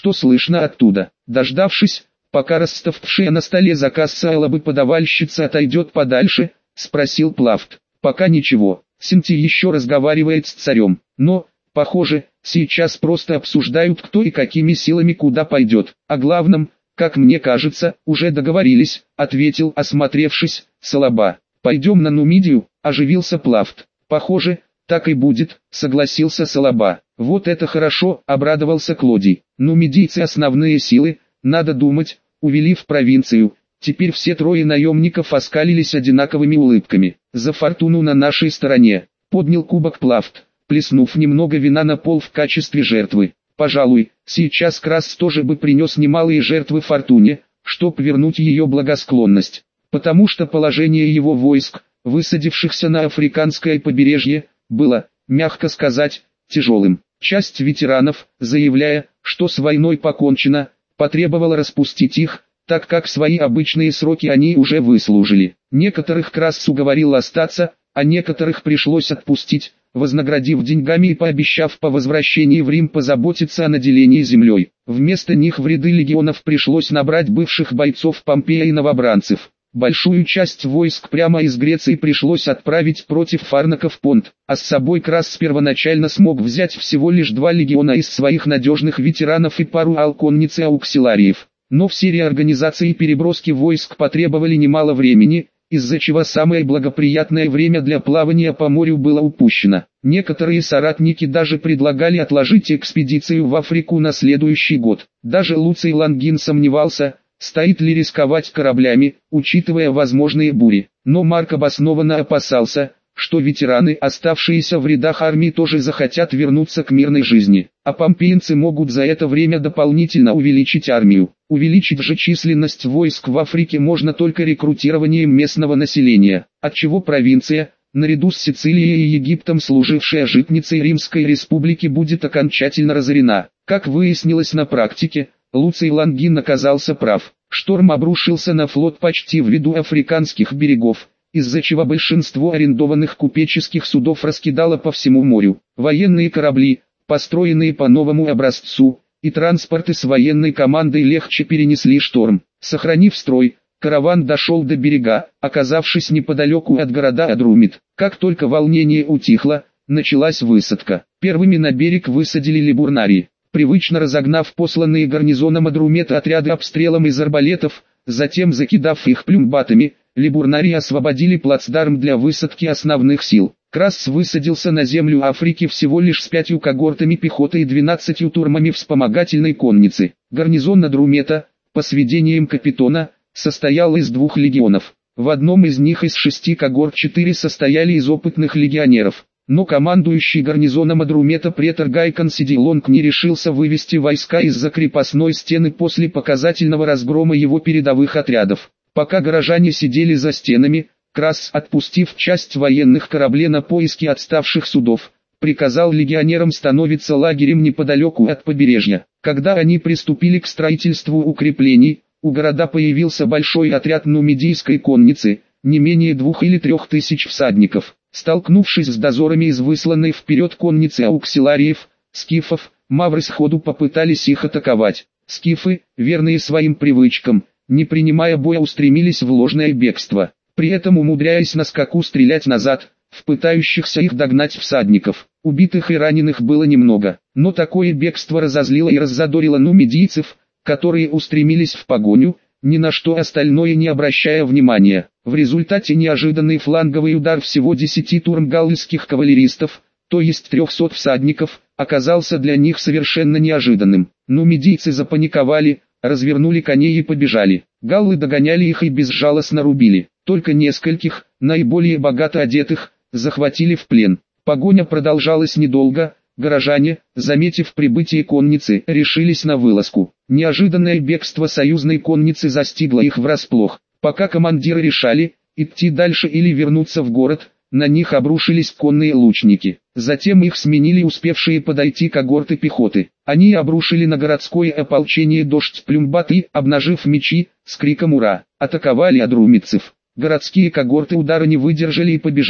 что слышно оттуда. Дождавшись, пока расставшая на столе заказ салабы подавальщица отойдет подальше, спросил Плафт. Пока ничего, Синти еще разговаривает с царем, но, похоже, сейчас просто обсуждают, кто и какими силами куда пойдет. О главном, как мне кажется, уже договорились, ответил, осмотревшись, Салаба. Пойдем на Нумидию, оживился Плафт. Похоже, так и будет, согласился Салаба. Вот это хорошо, обрадовался Клодий. Нумидийцы основные силы, надо думать, увели в провинцию. Теперь все трое наемников оскалились одинаковыми улыбками. За фортуну на нашей стороне. Поднял кубок Плафт, плеснув немного вина на пол в качестве жертвы. Пожалуй, сейчас Красс тоже бы принес немалые жертвы фортуне, чтоб вернуть ее благосклонность. Потому что положение его войск, высадившихся на африканское побережье, было, мягко сказать, тяжелым. Часть ветеранов, заявляя, что с войной покончено, потребовала распустить их, так как свои обычные сроки они уже выслужили. Некоторых Красс уговорил остаться, а некоторых пришлось отпустить, вознаградив деньгами и пообещав по возвращении в Рим позаботиться о наделении землей. Вместо них в ряды легионов пришлось набрать бывших бойцов Помпея и новобранцев. Большую часть войск прямо из Греции пришлось отправить против фарнаков Понт, а с собой Красс первоначально смог взять всего лишь 2 легиона из своих надежных ветеранов и пару алконниц и ауксилариев. Но все реорганизации и переброски войск потребовали немало времени, из-за чего самое благоприятное время для плавания по морю было упущено. Некоторые соратники даже предлагали отложить экспедицию в Африку на следующий год. Даже Луций Лангин сомневался, стоит ли рисковать кораблями, учитывая возможные бури. Но Марк обоснованно опасался, что ветераны, оставшиеся в рядах армии, тоже захотят вернуться к мирной жизни. А помпеянцы могут за это время дополнительно увеличить армию. Увеличить же численность войск в Африке можно только рекрутированием местного населения, отчего провинция, наряду с Сицилией и Египтом, служившая житницей Римской республики, будет окончательно разорена. Как выяснилось на практике, Луций Лангин оказался прав. Шторм обрушился на флот почти в виду африканских берегов, из-за чего большинство арендованных купеческих судов раскидало по всему морю. Военные корабли, построенные по новому образцу, и транспорты с военной командой легче перенесли шторм. Сохранив строй, караван дошел до берега, оказавшись неподалеку от города Адрумит. Как только волнение утихло, началась высадка. Первыми на берег высадили либурнари. Привычно разогнав посланные гарнизоном Адрумета отряды обстрелом из арбалетов, затем закидав их плюмбатами, либурнари освободили плацдарм для высадки основных сил. Красс высадился на землю Африки всего лишь с 5 когортами пехоты и 12 турмами вспомогательной конницы. Гарнизон Адрумета, по сведениям Капитона, состоял из 2 легионов. В одном из них из 6 когорт 4 состояли из опытных легионеров. Но командующий гарнизоном Адрумета претор Гай Консидилонг не решился вывести войска из-за крепостной стены после показательного разгрома его передовых отрядов. Пока горожане сидели за стенами, Красс, отпустив часть военных кораблей на поиски отставших судов, приказал легионерам становиться лагерем неподалеку от побережья. Когда они приступили к строительству укреплений, у города появился большой отряд нумидийской конницы, не менее 2 или 3 тысяч всадников. Столкнувшись с дозорами из высланной вперед конницы ауксилариев, скифов, мавры сходу попытались их атаковать. Скифы, верные своим привычкам, не принимая боя, устремились в ложное бегство, при этом умудряясь на скаку стрелять назад, в пытающихся их догнать всадников. Убитых и раненых было немного, но такое бегство разозлило и раззадорило нумидийцев, которые устремились в погоню, ни на что остальное не обращая внимания. В результате неожиданный фланговый удар всего 10 турм галльских кавалеристов, то есть 300 всадников, оказался для них совершенно неожиданным. Нумидийцы запаниковали, развернули коней и побежали. Галлы догоняли их и безжалостно рубили. Только нескольких, наиболее богато одетых, захватили в плен. Погоня продолжалась недолго. Горожане, заметив прибытие конницы, решились на вылазку. Неожиданное бегство союзной конницы застигло их врасплох. Пока командиры решали, идти дальше или вернуться в город, на них обрушились конные лучники. Затем их сменили успевшие подойти когорты пехоты. Они обрушили на городское ополчение дождь плюмбат и, обнажив мечи, с криком «Ура!», атаковали адрумитцев. Городские когорты удара не выдержали и побежали.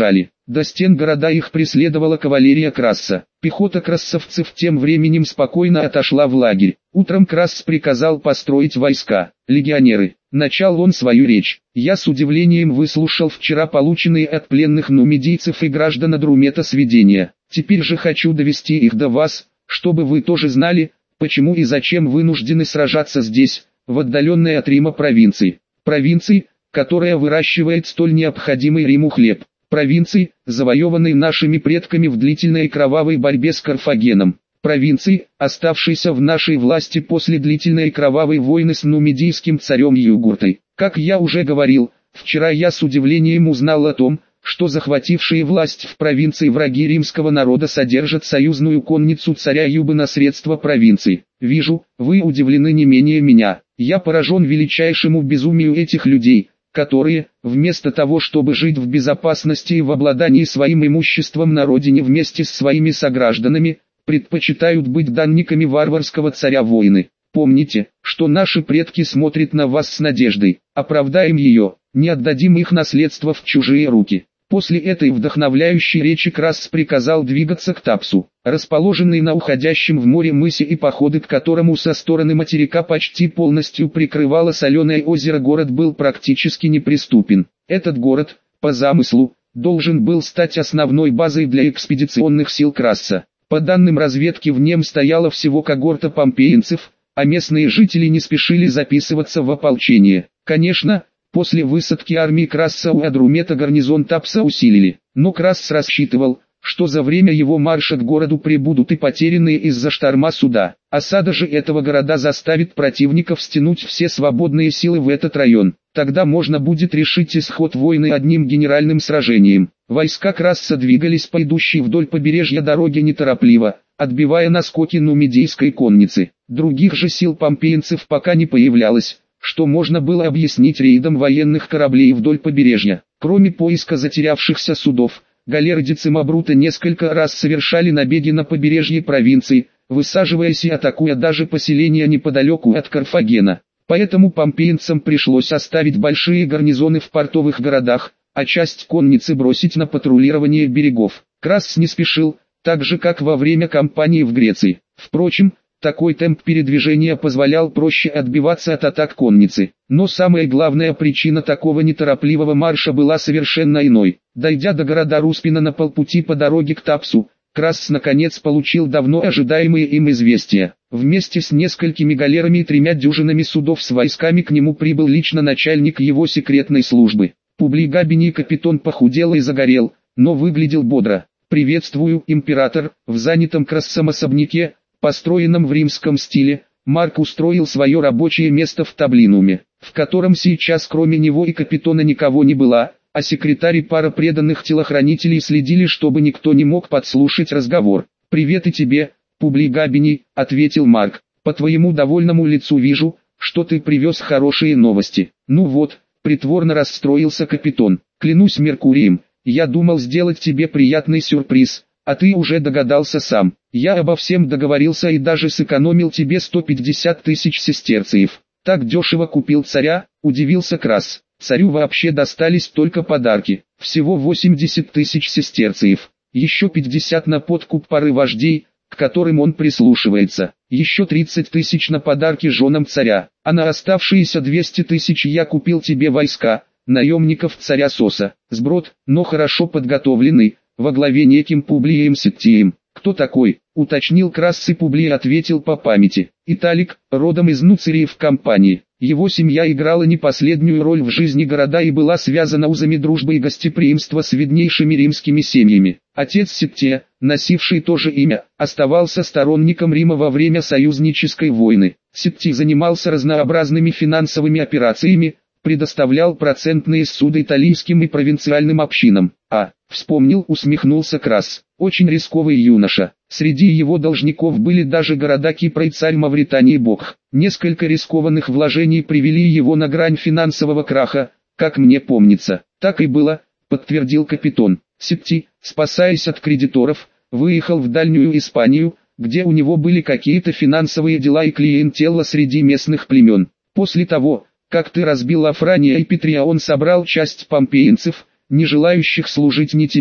До стен города их преследовала кавалерия Красса. Пехота крассовцев тем временем спокойно отошла в лагерь. Утром Красс приказал построить войска. «Легионеры», — начал он свою речь, — «я с удивлением выслушал вчера полученные от пленных нумидийцев и граждан Адрумета сведения. Теперь же хочу довести их до вас, чтобы вы тоже знали, почему и зачем вынуждены сражаться здесь, в отдаленной от Рима провинции. Провинции, которая выращивает столь необходимый Риму хлеб. Провинции, завоеванной нашими предками в длительной кровавой борьбе с Карфагеном. Провинции, оставшейся в нашей власти после длительной кровавой войны с нумидийским царем Югуртой. Как я уже говорил, вчера я с удивлением узнал о том, что захватившие власть в провинции враги римского народа содержат союзную конницу царя Юбы на средства провинции. Вижу, вы удивлены не менее меня. Я поражен величайшему безумию этих людей, которые, вместо того чтобы жить в безопасности и в обладании своим имуществом на родине вместе с своими согражданами, предпочитают быть данниками варварского царя-воины. Помните, что наши предки смотрят на вас с надеждой. Оправдаем ее, не отдадим их наследство в чужие руки». После этой вдохновляющей речи Красс приказал двигаться к Тапсу, расположенный на уходящем в море мысе и походы к которому со стороны материка почти полностью прикрывало соленое озеро. Город был практически неприступен. Этот город, по замыслу, должен был стать основной базой для экспедиционных сил Красса. По данным разведки, в нем стояла всего когорта помпеинцев, а местные жители не спешили записываться в ополчение. Конечно, после высадки армии Красса у Адрумета гарнизон Тапса усилили, но Красс рассчитывал, что за время его марша к городу прибудут и потерянные из-за шторма суда. Осада же этого города заставит противников стянуть все свободные силы в этот район. Тогда можно будет решить исход войны одним генеральным сражением. Войска Красса двигались по идущей вдоль побережья дороге неторопливо, отбивая наскоки нумидийской конницы. Других же сил помпеинцев пока не появлялось, что можно было объяснить рейдом военных кораблей вдоль побережья. Кроме поиска затерявшихся судов, галеры Децимабрута несколько раз совершали набеги на побережье провинции, высаживаясь и атакуя даже поселения неподалеку от Карфагена. Поэтому помпеинцам пришлось оставить большие гарнизоны в портовых городах, а часть конницы бросить на патрулирование берегов. Красс не спешил, так же как во время кампании в Греции. Впрочем, такой темп передвижения позволял проще отбиваться от атак конницы. Но самая главная причина такого неторопливого марша была совершенно иной. Дойдя до города Руспина на полпути по дороге к Тапсу, Красс наконец получил давно ожидаемые им известия. Вместе с несколькими галерами и 3 дюжинами судов с войсками к нему прибыл лично начальник его секретной службы. Публий Габиний Капитон похудел и загорел, но выглядел бодро. «Приветствую, император!» В занятом Крассом особняке, построенном в римском стиле, Марк устроил свое рабочее место в таблинуме, в котором сейчас кроме него и Капитона никого не было, а секретарь и пара преданных телохранителей следили, чтобы никто не мог подслушать разговор. «Привет и тебе, Публий Габиний», — ответил Марк. «По твоему довольному лицу вижу, что ты привез хорошие новости». «Ну вот», — притворно расстроился Капитон, — «клянусь Меркурием, я думал сделать тебе приятный сюрприз, а ты уже догадался сам. Я обо всем договорился и даже сэкономил тебе 150 тысяч сестерциев». «Так дешево купил царя?» — удивился Красс. «Царю вообще достались только подарки, всего 80 тысяч сестерциев, еще 50 на подкуп пары вождей, к которым он прислушивается, еще 30 тысяч на подарки женам царя, а на оставшиеся 200 тысяч я купил тебе войска, наемников царя Соса, сброд, но хорошо подготовленный, во главе неким Публием Сеттием». «Кто такой?» — уточнил Красс, и Публий ответил по памяти. «Италик, родом из Нуцириев компании. Его семья играла не последнюю роль в жизни города и была связана узами дружбы и гостеприимства с виднейшими римскими семьями. Отец Сеттия, носивший то же имя, оставался сторонником Рима во время союзнической войны. Сеттий занимался разнообразными финансовыми операциями, предоставлял процентные суды итальянским и провинциальным общинам. Вспомнил, усмехнулся Красс, очень рисковый юноша. Среди его должников были даже города Кипра и царь Мавритании Бог. Несколько рискованных вложений привели его на грань финансового краха, как мне помнится». «Так и было», подтвердил Капитон. «Сеттий, спасаясь от кредиторов, выехал в Дальнюю Испанию, где у него были какие-то финансовые дела и клиентела среди местных племен. После того, как ты разбил Афрания и Петрия, он собрал часть помпеинцев, не желающих служить ни тебе,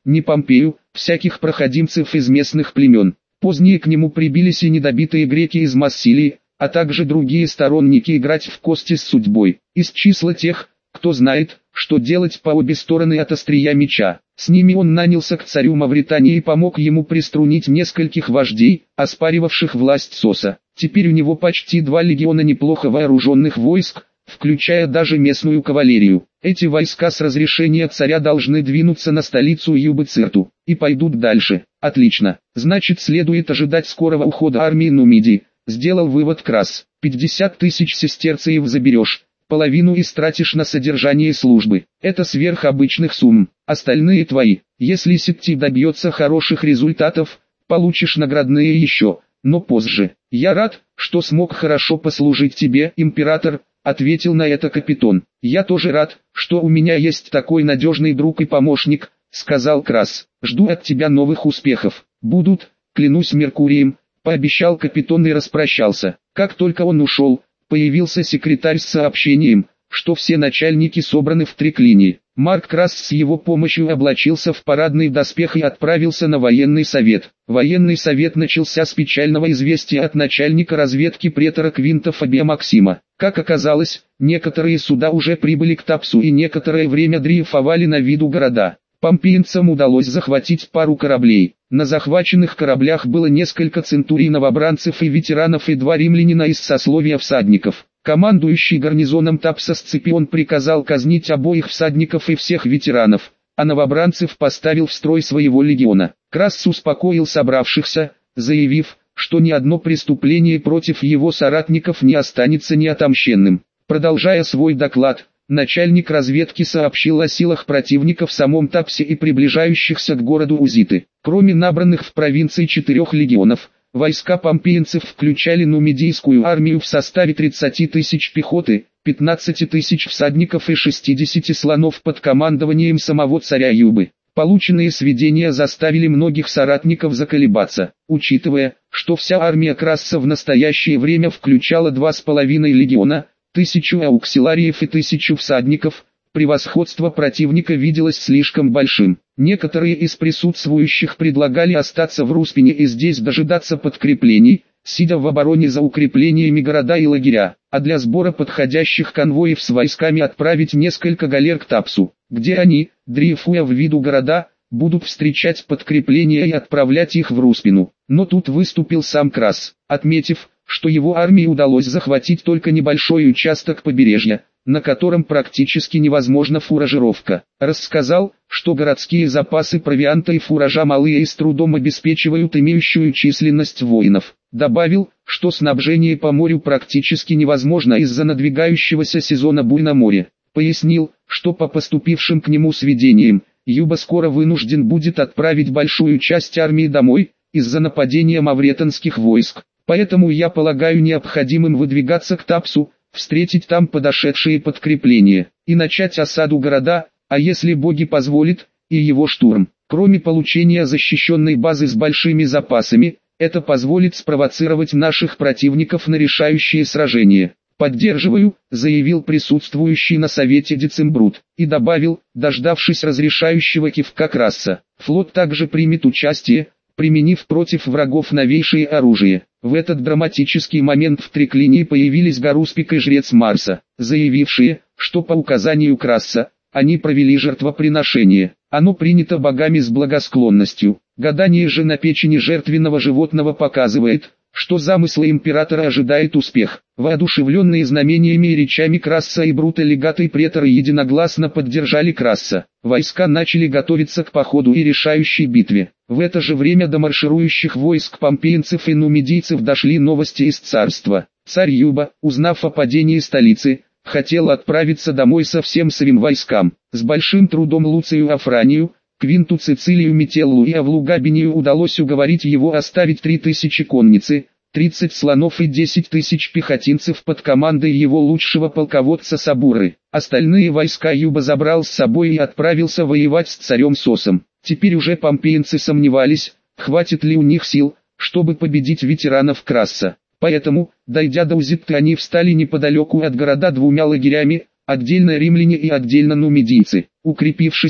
не Помпею, всяких проходимцев из местных племен. Позднее к нему прибились и недобитые греки из Массилии, а также другие сторонники играть в кости с судьбой, из числа тех, кто знает, что делать по обе стороны от острия меча. С ними он нанялся к царю Мавритании и помог ему приструнить нескольких вождей, оспаривавших власть Соса. Теперь у него почти 2 легиона неплохо вооруженных войск, включая даже местную кавалерию. Эти войска с разрешения царя должны двинуться на столицу Юбы-Цирту, и пойдут дальше. Отлично, значит следует ожидать скорого ухода армии Нумидии, сделал вывод Крас. 50 тысяч сестерцев заберешь, половину истратишь на содержание службы. Это сверх обычных сумм, остальные твои. Если Сетти добьется хороших результатов, получишь наградные еще, но позже. Я рад, что смог хорошо послужить тебе, император, ответил на это Капитон. Я тоже рад, что у меня есть такой надежный друг и помощник, сказал Крас. Жду от тебя новых успехов. Будут, клянусь Меркурием, пообещал Капитон и распрощался. Как только он ушел, появился секретарь с сообщением, что все начальники собраны в триклинии. Марк Крас с его помощью облачился в парадный доспех и отправился на военный совет. Военный совет начался с печального известия от начальника разведки претора Квинта Фабия Максима. Как оказалось, некоторые суда уже прибыли к Тапсу и некоторое время дрейфовали на виду города. Помпеянцам удалось захватить пару кораблей. На захваченных кораблях было несколько центурий новобранцев и ветеранов и 2 римлянина из сословия всадников. Командующий гарнизоном Тапса Сципион приказал казнить обоих всадников и всех ветеранов, а новобранцев поставил в строй своего легиона. Крас успокоил собравшихся, заявив, что ни одно преступление против его соратников не останется неотомщенным. Продолжая свой доклад, начальник разведки сообщил о силах противника в самом Тапсе и приближающихся к городу Узиты. Кроме набранных в провинции 4 легионов, войска помпеянцев включали нумидийскую армию в составе 30 тысяч пехоты, 15 тысяч всадников и 60 слонов под командованием самого царя Юбы. Полученные сведения заставили многих соратников заколебаться, учитывая, что вся армия Красса в настоящее время включала 2,5 легиона, 1000 ауксилариев и 1000 всадников. Превосходство противника виделось слишком большим. Некоторые из присутствующих предлагали остаться в Руспине и здесь дожидаться подкреплений, сидя в обороне за укреплениями города и лагеря, а для сбора подходящих конвоев с войсками отправить несколько галер к Тапсу, где они, дрейфуя в виду города, будут встречать подкрепления и отправлять их в Руспину. Но тут выступил сам Крас, отметив, что его армии удалось захватить только небольшой участок побережья, на котором практически невозможна фуражировка. Рассказал, что городские запасы провианта и фуража малые и с трудом обеспечивают имеющую численность воинов. Добавил, что снабжение по морю практически невозможно из-за надвигающегося сезона буй на море. Пояснил, что по поступившим к нему сведениям, Юба скоро вынужден будет отправить большую часть армии домой, из-за нападения мавретанских войск. Поэтому я полагаю необходимым выдвигаться к Тапсу, встретить там подошедшие подкрепления, и начать осаду города, а если боги позволят, и его штурм. Кроме получения защищенной базы с большими запасами, это позволит спровоцировать наших противников на решающие сражения. «Поддерживаю», — заявил присутствующий на совете Децимбрут, и добавил, дождавшись разрешающего кивка Краса. Флот также примет участие, применив против врагов новейшее оружие. В этот драматический момент в триклинии появились Гаруспик и Жрец Марса, заявившие, что по указанию Краса, они провели жертвоприношение. Оно принято богами с благосклонностью. Гадание же на печени жертвенного животного показывает, что замыслы императора ожидает успех. Воодушевленные знамениями и речами Краса и Брута легаты и преторы единогласно поддержали Краса. Войска начали готовиться к походу и решающей битве. В это же время до марширующих войск помпеянцев и нумидийцев дошли новости из царства. Царь Юба, узнав о падении столицы, хотел отправиться домой со всем своим войскам. С большим трудом Луцию Афранию, Квинту Цицилию Метеллу и Авлу Габинию удалось уговорить его оставить 3000 конницы, 30 слонов и 10 тысяч пехотинцев под командой его лучшего полководца Сабуры. Остальные войска Юба забрал с собой и отправился воевать с царем Сосом. Теперь уже помпеянцы сомневались, хватит ли у них сил, чтобы победить ветеранов Краса. Поэтому, дойдя до Узитты, они встали неподалеку от города 2 лагерями, отдельно римляне и отдельно нумидийцы. Укрепившись,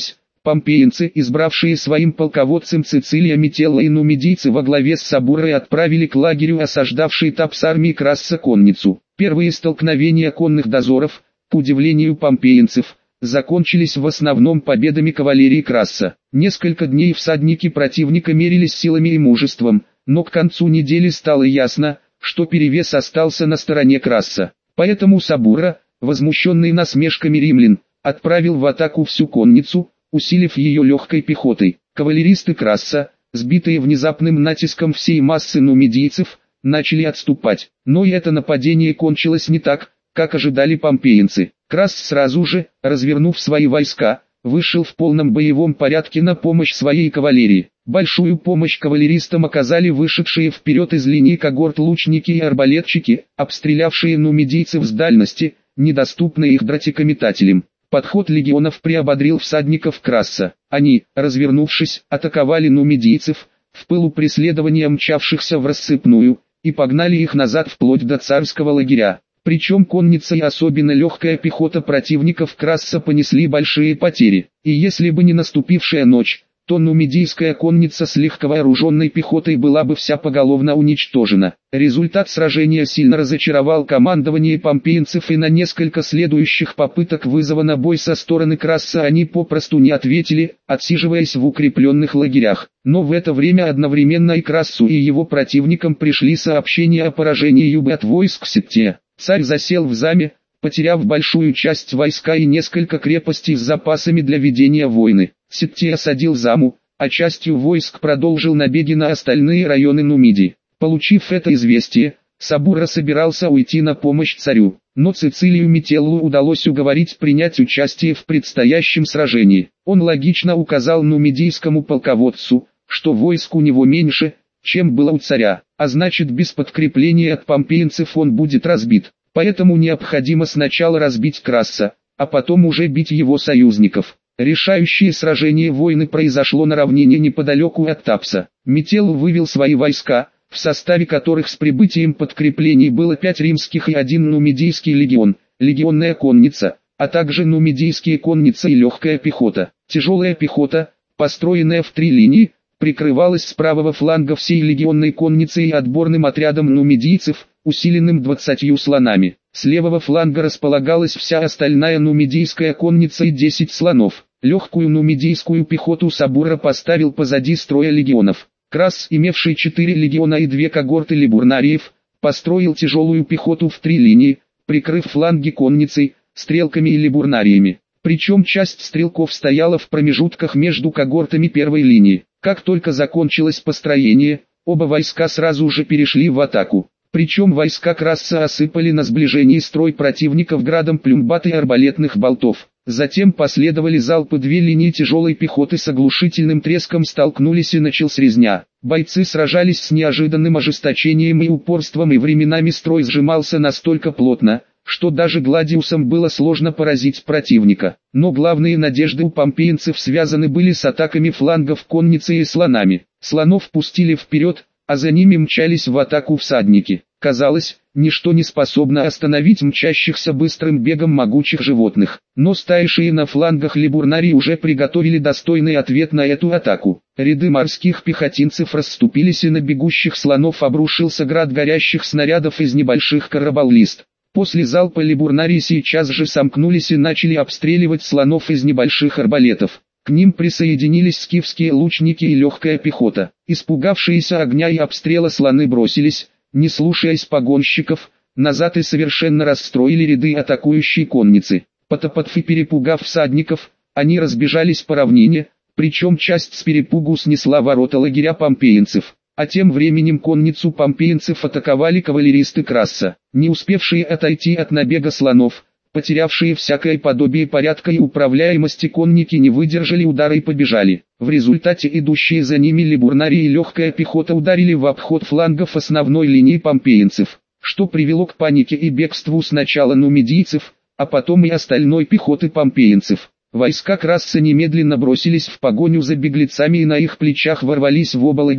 Помпеенцы, избравшие своим полководцем Цицилия Метелла и нумидийцы во главе с Сабурой, отправили к лагерю осаждавшей Тапс армии Красса конницу. Первые столкновения конных дозоров, к удивлению помпеенцев, закончились в основном победами кавалерии Красса. Несколько дней всадники противника мерились силами и мужеством, но к концу недели стало ясно, что перевес остался на стороне Красса. Поэтому Сабура, возмущенный насмешками римлян, отправил в атаку всю конницу, усилив ее легкой пехотой. Кавалеристы Красса, сбитые внезапным натиском всей массы нумидийцев, начали отступать. Но и это нападение кончилось не так, как ожидали помпеенцы. Красс сразу же, развернув свои войска, вышел в полном боевом порядке на помощь своей кавалерии. Большую помощь кавалеристам оказали вышедшие вперед из линии когорт лучники и арбалетчики, обстрелявшие нумидийцев с дальности, недоступной их дротикометателям. Подход легионов приободрил всадников Красса. Они, развернувшись, атаковали нумидийцев, в пылу преследования мчавшихся в рассыпную, и погнали их назад вплоть до царского лагеря. Причем конница и особенно легкая пехота противников Красса понесли большие потери. И если бы не наступившая ночь, то нумидийская конница с легковооруженной пехотой была бы вся поголовно уничтожена. Результат сражения сильно разочаровал командование помпеенцев, и на несколько следующих попыток вызова на бой со стороны Красса они попросту не ответили, отсиживаясь в укрепленных лагерях. Но в это время одновременно и Крассу и его противникам пришли сообщения о поражении Юбы от войск Сеттия. Царь засел в Заме, потеряв большую часть войска и несколько крепостей с запасами для ведения войны. Сеттий осадил Заму, а частью войск продолжил набеги на остальные районы Нумидии. Получив это известие, Сабура собирался уйти на помощь царю, но Цицилию Метеллу удалось уговорить принять участие в предстоящем сражении. Он логично указал нумидийскому полководцу, что войск у него меньше, чем было у царя, а значит без подкрепления от помпеенцев он будет разбит. Поэтому необходимо сначала разбить Красса, а потом уже бить его союзников. Решающее сражение войны произошло на равнине неподалеку от Тапса. Метелл вывел свои войска, в составе которых с прибытием подкреплений было 5 римских и 1 нумидийский легион, легионная конница, а также нумидийские конница и легкая пехота. Тяжелая пехота, построенная в 3 линии, прикрывалась с правого фланга всей легионной конницей и отборным отрядом нумидийцев, усиленным 20 слонами. С левого фланга располагалась вся остальная нумидийская конница и 10 слонов. Легкую нумидийскую пехоту Сабура поставил позади строя легионов. Красс, имевший 4 легиона и 2 когорты либурнариев, построил тяжелую пехоту в 3 линии, прикрыв фланги конницей, стрелками и либурнариями. Причем часть стрелков стояла в промежутках между когортами первой линии. Как только закончилось построение, оба войска сразу же перешли в атаку. Причем войска Красса осыпали на сближении строй противников градом плюмбат и арбалетных болтов. Затем последовали залпы, 2 линии тяжелой пехоты с оглушительным треском столкнулись и началась резня. Бойцы сражались с неожиданным ожесточением и упорством, и временами строй сжимался настолько плотно, что даже гладиусам было сложно поразить противника. Но главные надежды у помпеенцев связаны были с атаками флангов конницы и слонами. Слонов пустили вперед, а за ними мчались в атаку всадники. Казалось, ничто не способно остановить мчащихся быстрым бегом могучих животных. Но стоявшие на флангах либурнарии уже приготовили достойный ответ на эту атаку. Ряды морских пехотинцев расступились, и на бегущих слонов обрушился град горящих снарядов из небольших карабаллист. После залпа либурнарии сейчас же сомкнулись и начали обстреливать слонов из небольших арбалетов. К ним присоединились скифские лучники и легкая пехота. Испугавшиеся огня и обстрела слоны бросились, не слушаясь погонщиков, назад и совершенно расстроили ряды атакующей конницы. Потопав и перепугав всадников, они разбежались по равнине, причем часть с перепугу снесла ворота лагеря помпеенцев. А тем временем конницу помпеенцев атаковали кавалеристы Красса, не успевшие отойти от набега слонов. Потерявшие всякое подобие порядка и управляемости конники не выдержали удара и побежали. В результате идущие за ними либурнарии и легкая пехота ударили в обход флангов основной линии помпеенцев, что привело к панике и бегству сначала нумидийцев, а потом и остальной пехоты помпеенцев. Войска Красса немедленно бросились в погоню за беглецами и на их плечах ворвались в оба лагеря.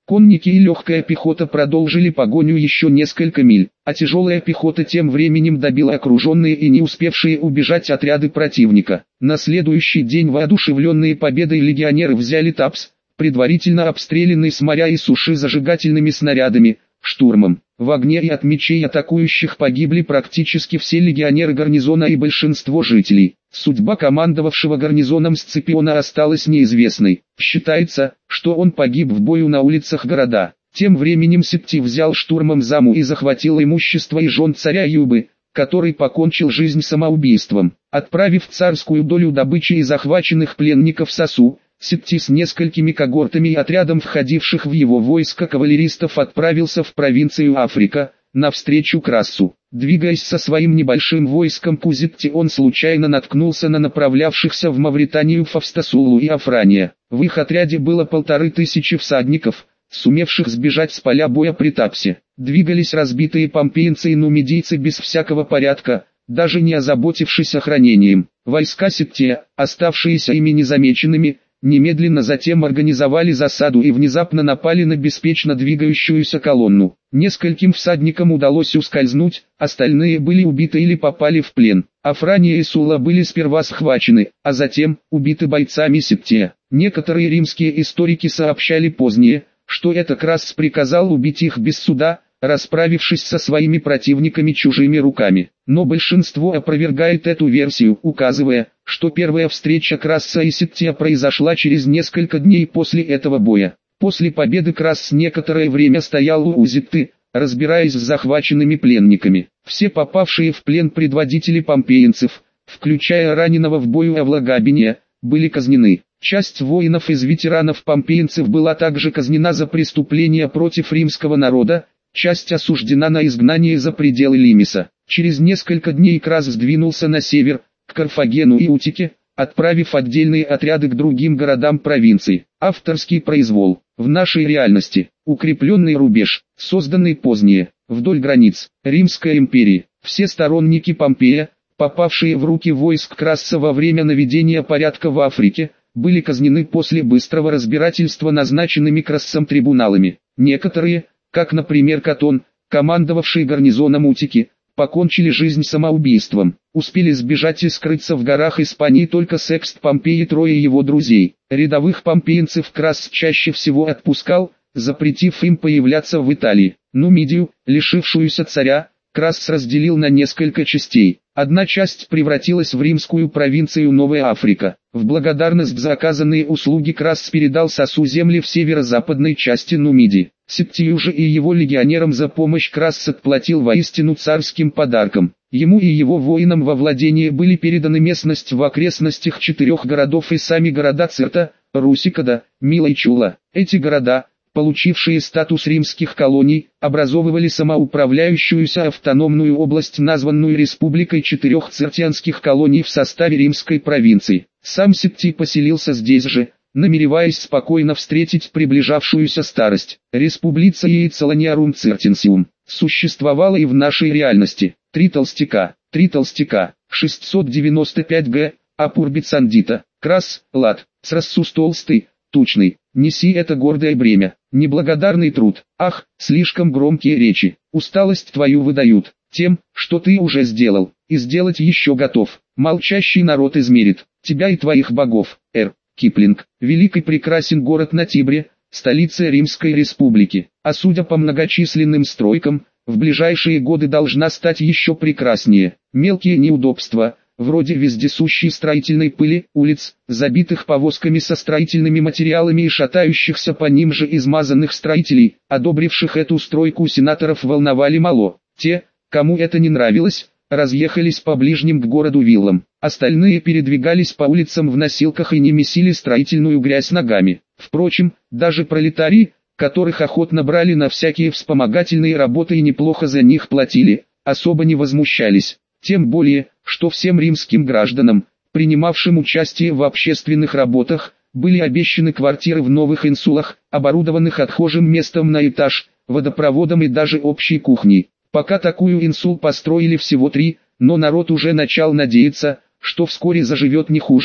Конники и легкая пехота продолжили погоню еще несколько миль, а тяжелая пехота тем временем добила окруженные и не успевшие убежать отряды противника. На следующий день воодушевленные победой легионеры взяли Тапс, предварительно обстрелянный с моря и суши зажигательными снарядами, штурмом. В огне и от мечей атакующих погибли практически все легионеры гарнизона и большинство жителей. Судьба командовавшего гарнизоном Сципиона осталась неизвестной. Считается, что он погиб в бою на улицах города. Тем временем Септи взял штурмом Заму и захватил имущество и жен царя Юбы, который покончил жизнь самоубийством. Отправив царскую долю добычи и захваченных пленников Сосу, Септи с несколькими когортами и отрядом входивших в его войско кавалеристов отправился в провинцию Африка, навстречу Крассу. Двигаясь со своим небольшим войском к Узетте, он случайно наткнулся на направлявшихся в Мавританию Фавстасулу и Афрания. В их отряде было 1500 всадников, сумевших сбежать с поля боя при Тапсе. Двигались разбитые помпеянцы и нумидийцы без всякого порядка, даже не озаботившись охранением. Войска Септия, оставшиеся ими незамеченными, немедленно затем организовали засаду и внезапно напали на беспечно двигающуюся колонну. Нескольким всадникам удалось ускользнуть, остальные были убиты или попали в плен. Афрания и Сула были сперва схвачены, а затем убиты бойцами Септия. Некоторые римские историки сообщали позднее, что это Красс приказал убить их без суда, расправившись со своими противниками чужими руками. Но большинство опровергает эту версию, указывая, что первая встреча Красса и Септия произошла через несколько дней после этого боя. После победы Красс некоторое время стоял у Узетты, разбираясь с захваченными пленниками. Все попавшие в плен предводители помпеянцев, включая раненого в бою Авлагабиния, были казнены. Часть воинов из ветеранов помпеянцев была также казнена за преступления против римского народа, часть осуждена на изгнание за пределы Лимиса. Через несколько дней Красс сдвинулся на север, к Карфагену и Утике, отправив отдельные отряды к другим городам провинции. Авторский произвол. В нашей реальности, укрепленный рубеж, созданный позднее, вдоль границ Римской империи. Все сторонники Помпея, попавшие в руки войск Красса во время наведения порядка в Африке, были казнены после быстрого разбирательства назначенными Крассом трибуналами. Некоторые, как например Катон, командовавший гарнизоном Утики, покончили жизнь самоубийством. Успели сбежать и скрыться в горах Испании только Секст Помпей и трое его друзей. Рядовых помпеянцев Красс чаще всего отпускал, запретив им появляться в Италии. Нумидию, лишившуюся царя, Красс разделил на несколько частей. Одна часть превратилась в римскую провинцию Новая Африка. В благодарность за оказанные услуги Красс передал Сосу земли в северо-западной части Нумидии. Септию же и его легионерам за помощь Красс отплатил воистину царским подарком. Ему и его воинам во владение были переданы местность в окрестностях 4 городов и сами города Цирта, Русикада, Мила и Чула. Эти города, получившие статус римских колоний, образовывали самоуправляющуюся автономную область, названную Республикой 4 циртианских колоний в составе римской провинции. Сам Септий поселился здесь же, намереваясь спокойно встретить приближавшуюся старость. Республица Яйцелониарум Циртенсиум существовала и в нашей реальности. 3 толстяка, 695 г, Апурбицандита, Красс, Лад, Црассус толстый, тучный, неси это гордое бремя, неблагодарный труд, ах, слишком громкие речи, усталость твою выдают, тем, что ты уже сделал, и сделать еще готов, молчащий народ измерит, тебя и твоих богов, Киплинг, велик и прекрасен город на Тибре, столица Римской Республики, а судя по многочисленным стройкам, в ближайшие годы должна стать еще прекраснее. Мелкие неудобства, вроде вездесущей строительной пыли, улиц, забитых повозками со строительными материалами и шатающихся по ним же измазанных строителей, одобривших эту стройку сенаторов, волновали мало. Те, кому это не нравилось, разъехались по ближним к городу виллам. Остальные передвигались по улицам в носилках и не месили строительную грязь ногами. Впрочем, даже пролетарии, которых охотно брали на всякие вспомогательные работы и неплохо за них платили, особо не возмущались. Тем более, что всем римским гражданам, принимавшим участие в общественных работах, были обещаны квартиры в новых инсулах, оборудованных отхожим местом на этаж, водопроводом и даже общей кухней. Пока такую инсул построили всего 3, но народ уже начал надеяться, что вскоре заживет не хуже,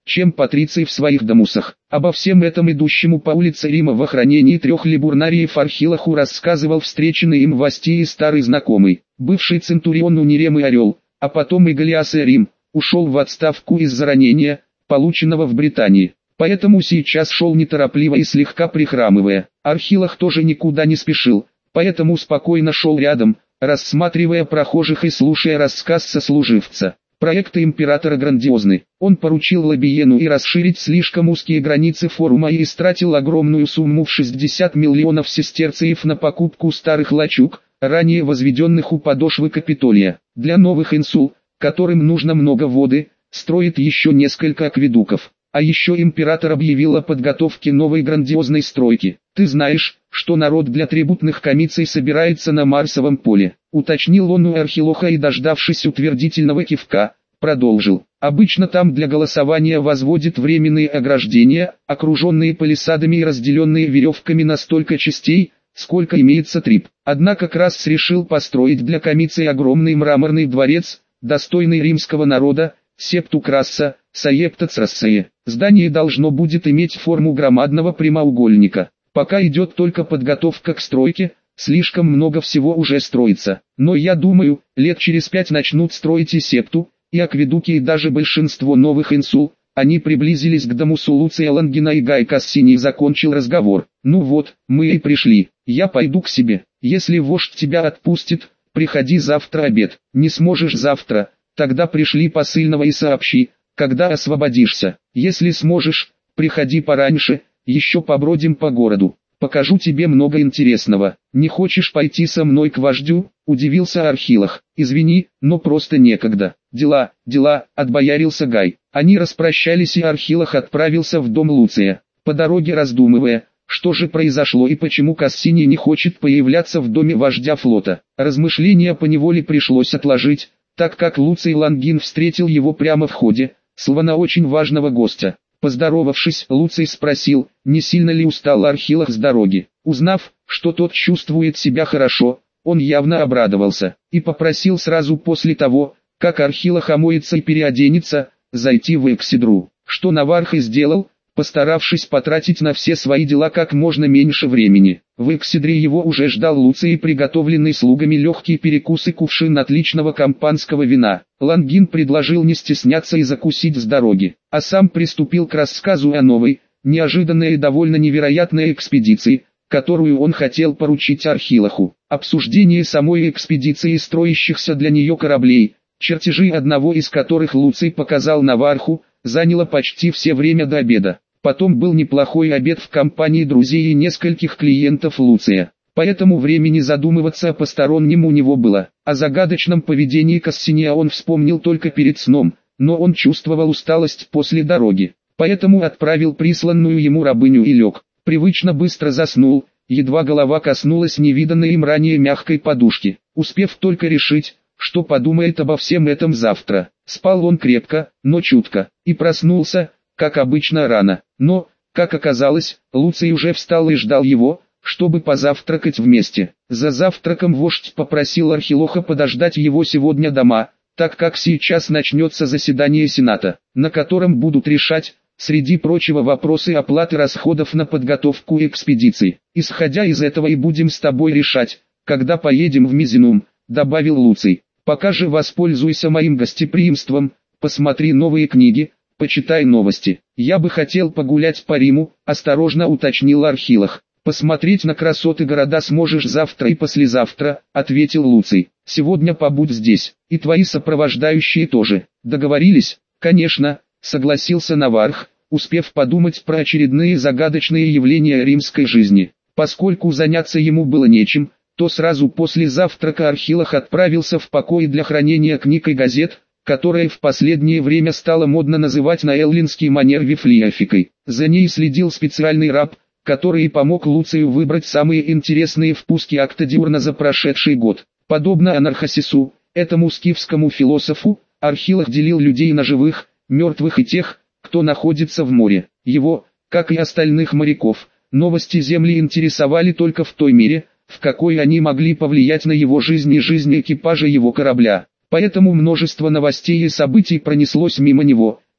чем патриций в своих домусах. Обо всем этом идущему по улице Рима в охранении 3 либурнариев Архилаху рассказывал встреченный им в Остии старый знакомый, бывший центурион Унирем и Орел, а потом и Галиас и Рим, ушел в отставку из-за ранения, полученного в Британии. Поэтому сейчас шел неторопливо и слегка прихрамывая. Архилах тоже никуда не спешил, поэтому спокойно шел рядом, рассматривая прохожих и слушая рассказ сослуживца. Проекты императора грандиозны. Он поручил Лабиену и расширить слишком узкие границы форума и истратил огромную сумму в 60 миллионов сестерциев на покупку старых лачуг, ранее возведенных у подошвы Капитолия. Для новых инсул, которым нужно много воды, строит еще несколько акведуков. А еще император объявил о подготовке новой грандиозной стройки. «Ты знаешь, что народ для трибутных комиций собирается на Марсовом поле», уточнил он у Архилоха и, дождавшись утвердительного кивка, продолжил. «Обычно там для голосования возводят временные ограждения, окруженные палисадами и разделенные веревками на столько частей, сколько имеется триб. Однако Красс решил построить для комиций огромный мраморный дворец, достойный римского народа, септу Красса, Саептац Рассее. Здание должно будет иметь форму громадного прямоугольника. Пока идет только подготовка к стройке, слишком много всего уже строится. Но я думаю, лет через 5 начнут строить и септу, и акведуки, и даже большинство новых инсул». Они приблизились к дому Луция Лангина, и Гай Кассини закончил разговор. «Ну вот, мы и пришли. Я пойду к себе. Если вождь тебя отпустит, приходи завтра обед. Не сможешь завтра, тогда пришли посыльного и сообщи, когда освободишься. Если сможешь, приходи пораньше, еще побродим по городу. Покажу тебе много интересного. Не хочешь пойти со мной к вождю?» – удивился Архилах. «Извини, но просто некогда. Дела, – отбоярился Гай». Они распрощались, и Архилах отправился в дом Луция, по дороге раздумывая, что же произошло и почему Кассини не хочет появляться в доме вождя флота. Размышления поневоле пришлось отложить, так как Луций Лангин встретил его прямо в ходе, словно очень важного гостя. Поздоровавшись, Луций спросил, не сильно ли устал Архилах с дороги. Узнав, что тот чувствует себя хорошо, он явно обрадовался, и попросил сразу после того, как Архилах омоется и переоденется, зайти в Эксидру, что Наварх и сделал, постаравшись потратить на все свои дела как можно меньше времени. В Эксидре его уже ждал Луций и приготовленный слугами легкий перекус и кувшин отличного кампанского вина. Лангин предложил не стесняться и закусить с дороги, а сам приступил к рассказу о новой, неожиданной и довольно невероятной экспедиции, которую он хотел поручить Архилаху. Обсуждение самой экспедиции и строящихся для нее кораблей, чертежи одного из которых Луций показал Наварху, заняло почти все время до обеда. Потом был неплохой обед в компании друзей и нескольких клиентов Луция. Поэтому времени задумываться о постороннем у него было. О загадочном поведении Кассиния он вспомнил только перед сном, но он чувствовал усталость после дороги. Поэтому отправил присланную ему рабыню и лег. Привычно быстро заснул, едва голова коснулась невиданной им ранее мягкой подушки, успев только решить, что подумает обо всем этом завтра. Спал он крепко, но чутко, и проснулся, как обычно, рано. Но, как оказалось, Луций уже встал и ждал его, чтобы позавтракать вместе. За завтраком вождь попросил Архилоха подождать его сегодня дома, так как сейчас начнется заседание Сената, на котором будут решать, среди прочего, вопросы оплаты расходов на подготовку экспедиции. «Исходя из этого и будем с тобой решать, когда поедем в Мизинум», — добавил Луций. «Пока же воспользуйся моим гостеприимством, посмотри новые книги, почитай новости. Я бы хотел погулять по Риму», — осторожно уточнил Архилах. «Посмотреть на красоты города сможешь завтра и послезавтра», — ответил Луций. «Сегодня побудь здесь, и твои сопровождающие тоже. Договорились?» «Конечно», — согласился Наварх, успев подумать про очередные загадочные явления римской жизни. Поскольку заняться ему было нечем, то сразу после завтрака Архилах отправился в покой для хранения книг и газет, которая в последнее время стало модно называть на эллинский манер вифлеофикой. За ней следил специальный раб, который и помог Луцию выбрать самые интересные впуски акта диурна за прошедший год. Подобно Анархасису, этому скифскому философу, Архилах делил людей на живых, мертвых и тех, кто находится в море. Его, как и остальных моряков, новости Земли интересовали только в той мере, в какой они могли повлиять на его жизнь и жизнь экипажа его корабля. Поэтому множество новостей и событий пронеслось мимо него,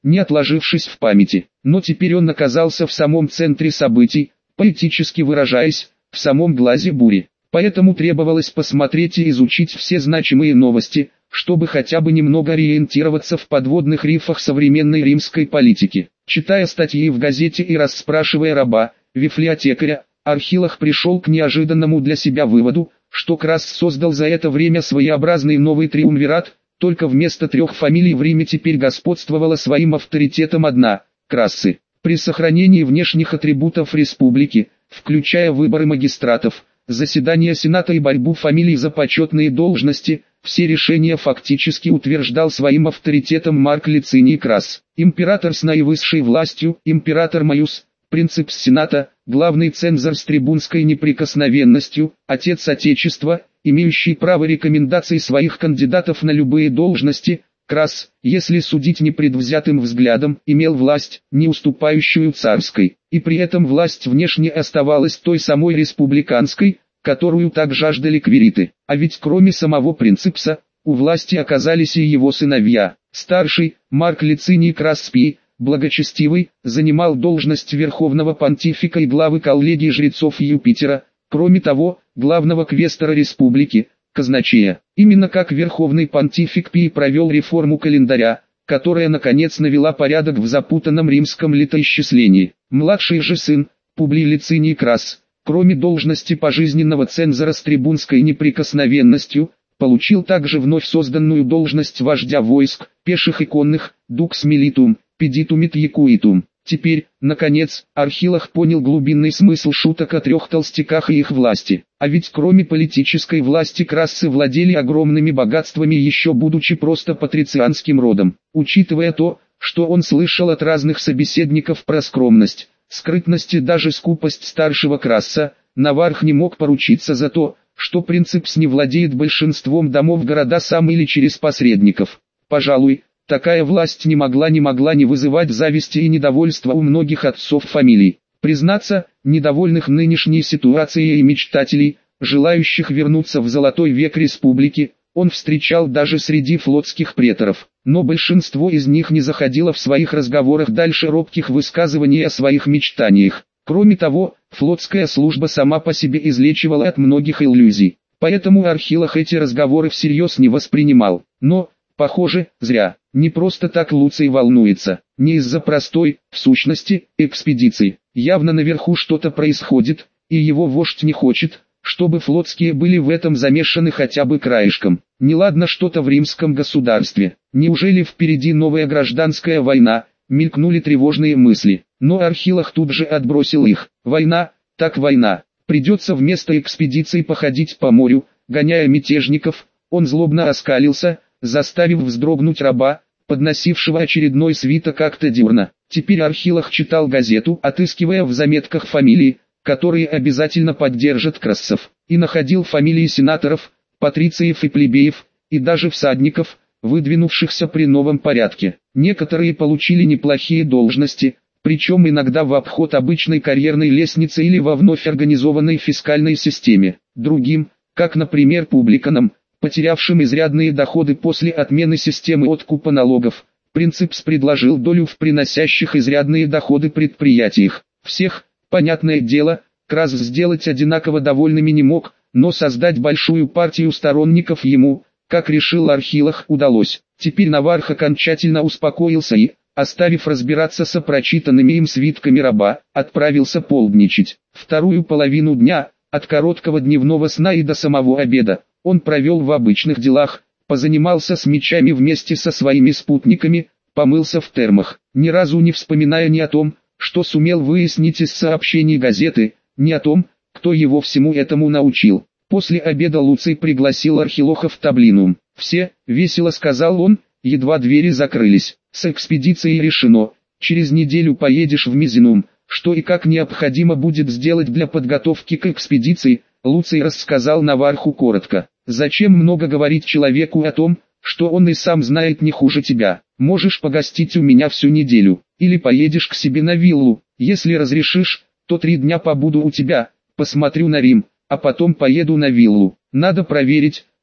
не отложившись в памяти. Но теперь он оказался в самом центре событий, поэтически выражаясь, в самом глазе бури. Поэтому требовалось посмотреть и изучить все значимые новости, чтобы хотя бы немного ориентироваться в подводных рифах современной римской политики. Читая статьи в газете и расспрашивая раба, библиотекаря, Архилах пришел к неожиданному для себя выводу, что Красс создал за это время своеобразный новый триумвират, только вместо 3 фамилий в Риме теперь господствовала своим авторитетом одна – Крассы. При сохранении внешних атрибутов республики, включая выборы магистратов, заседания Сената и борьбу фамилий за почетные должности, все решения фактически утверждал своим авторитетом Марк Лициний Красс. Император с наивысшей властью, император Маюс, принципс Сената, главный цензор с трибунской неприкосновенностью, отец Отечества, имеющий право рекомендаций своих кандидатов на любые должности, Красс, если судить непредвзятым взглядом, имел власть, не уступающую царской, и при этом власть внешне оставалась той самой республиканской, которую так жаждали квириты. А ведь кроме самого принципса, у власти оказались и его сыновья. Старший, Марк Лициний Красс Пий, благочестивый, занимал должность верховного понтифика и главы коллегии жрецов Юпитера, кроме того, главного квестора республики, казначея. Именно как верховный понтифик Пий провел реформу календаря, которая наконец навела порядок в запутанном римском летоисчислении. Младший же сын, Публий Лициний Красс, кроме должности пожизненного цензора с трибунской неприкосновенностью, получил также вновь созданную должность вождя войск, пеших и конных, Dux Militum, Peditum et Equitum. Теперь, наконец, Архилах понял глубинный смысл шуток о 3 толстяках и их власти. А ведь кроме политической власти Крассы владели огромными богатствами еще будучи просто патрицианским родом. Учитывая то, что он слышал от разных собеседников про скромность, скрытность и даже скупость старшего Красса, Наварх не мог поручиться за то, что принципс не владеет большинством домов города сам или через посредников. Пожалуй, такая власть не могла не вызывать зависти и недовольства у многих отцов фамилий. Признаться, недовольных нынешней ситуацией и мечтателей, желающих вернуться в золотой век республики, он встречал даже среди флотских преторов. Но большинство из них не заходило в своих разговорах дальше робких высказываний о своих мечтаниях. Кроме того, флотская служба сама по себе излечивала от многих иллюзий. Поэтому Архилах эти разговоры всерьез не воспринимал. Но, похоже, зря. Не просто так Луций волнуется, не из-за простой, в сущности, экспедиции. Явно наверху что-то происходит, и его вождь не хочет, чтобы флотские были в этом замешаны хотя бы краешком. Неладно что-то в римском государстве. Неужели впереди новая гражданская война? Мелькнули тревожные мысли. Но Архилах тут же отбросил их. Война, так война. Придется вместо экспедиции походить по морю, гоняя мятежников. Он злобно оскалился, заставив вздрогнуть раба, подносившего очередной свиток акта Дюрна. Теперь Архилах читал газету, отыскивая в заметках фамилии, которые обязательно поддержат Крассов, и находил фамилии сенаторов, патрициев и плебеев, и даже всадников, выдвинувшихся при новом порядке. Некоторые получили неплохие должности, причем иногда в обход обычной карьерной лестницы или во вновь организованной фискальной системе. Другим, как например публиканам, потерявшим изрядные доходы после отмены системы откупа налогов, принципс предложил долю в приносящих изрядные доходы предприятиях. Всех, понятное дело, Красс сделать одинаково довольными не мог, но создать большую партию сторонников ему, как решил Архилах, удалось. Теперь Наварх окончательно успокоился и, оставив разбираться с прочитанными им свитками раба, отправился полдничать. Вторую половину дня, от короткого дневного сна и до самого обеда, он провел в обычных делах, позанимался с мечами вместе со своими спутниками, помылся в термах, ни разу не вспоминая ни о том, что сумел выяснить из сообщений газеты, ни о том, кто его всему этому научил. После обеда Луций пригласил Архилоха в Таблинум. «Все», — весело сказал он, едва двери закрылись. «С экспедицией решено, через неделю поедешь в Мизинум, что и как необходимо будет сделать для подготовки к экспедиции». Луций рассказал Наварху коротко. «Зачем много говорить человеку о том, что он и сам знает не хуже тебя? Можешь погостить у меня всю неделю, или поедешь к себе на виллу. Если разрешишь, то 3 дня побуду у тебя, посмотрю на Рим, а потом поеду на виллу. Надо проверить,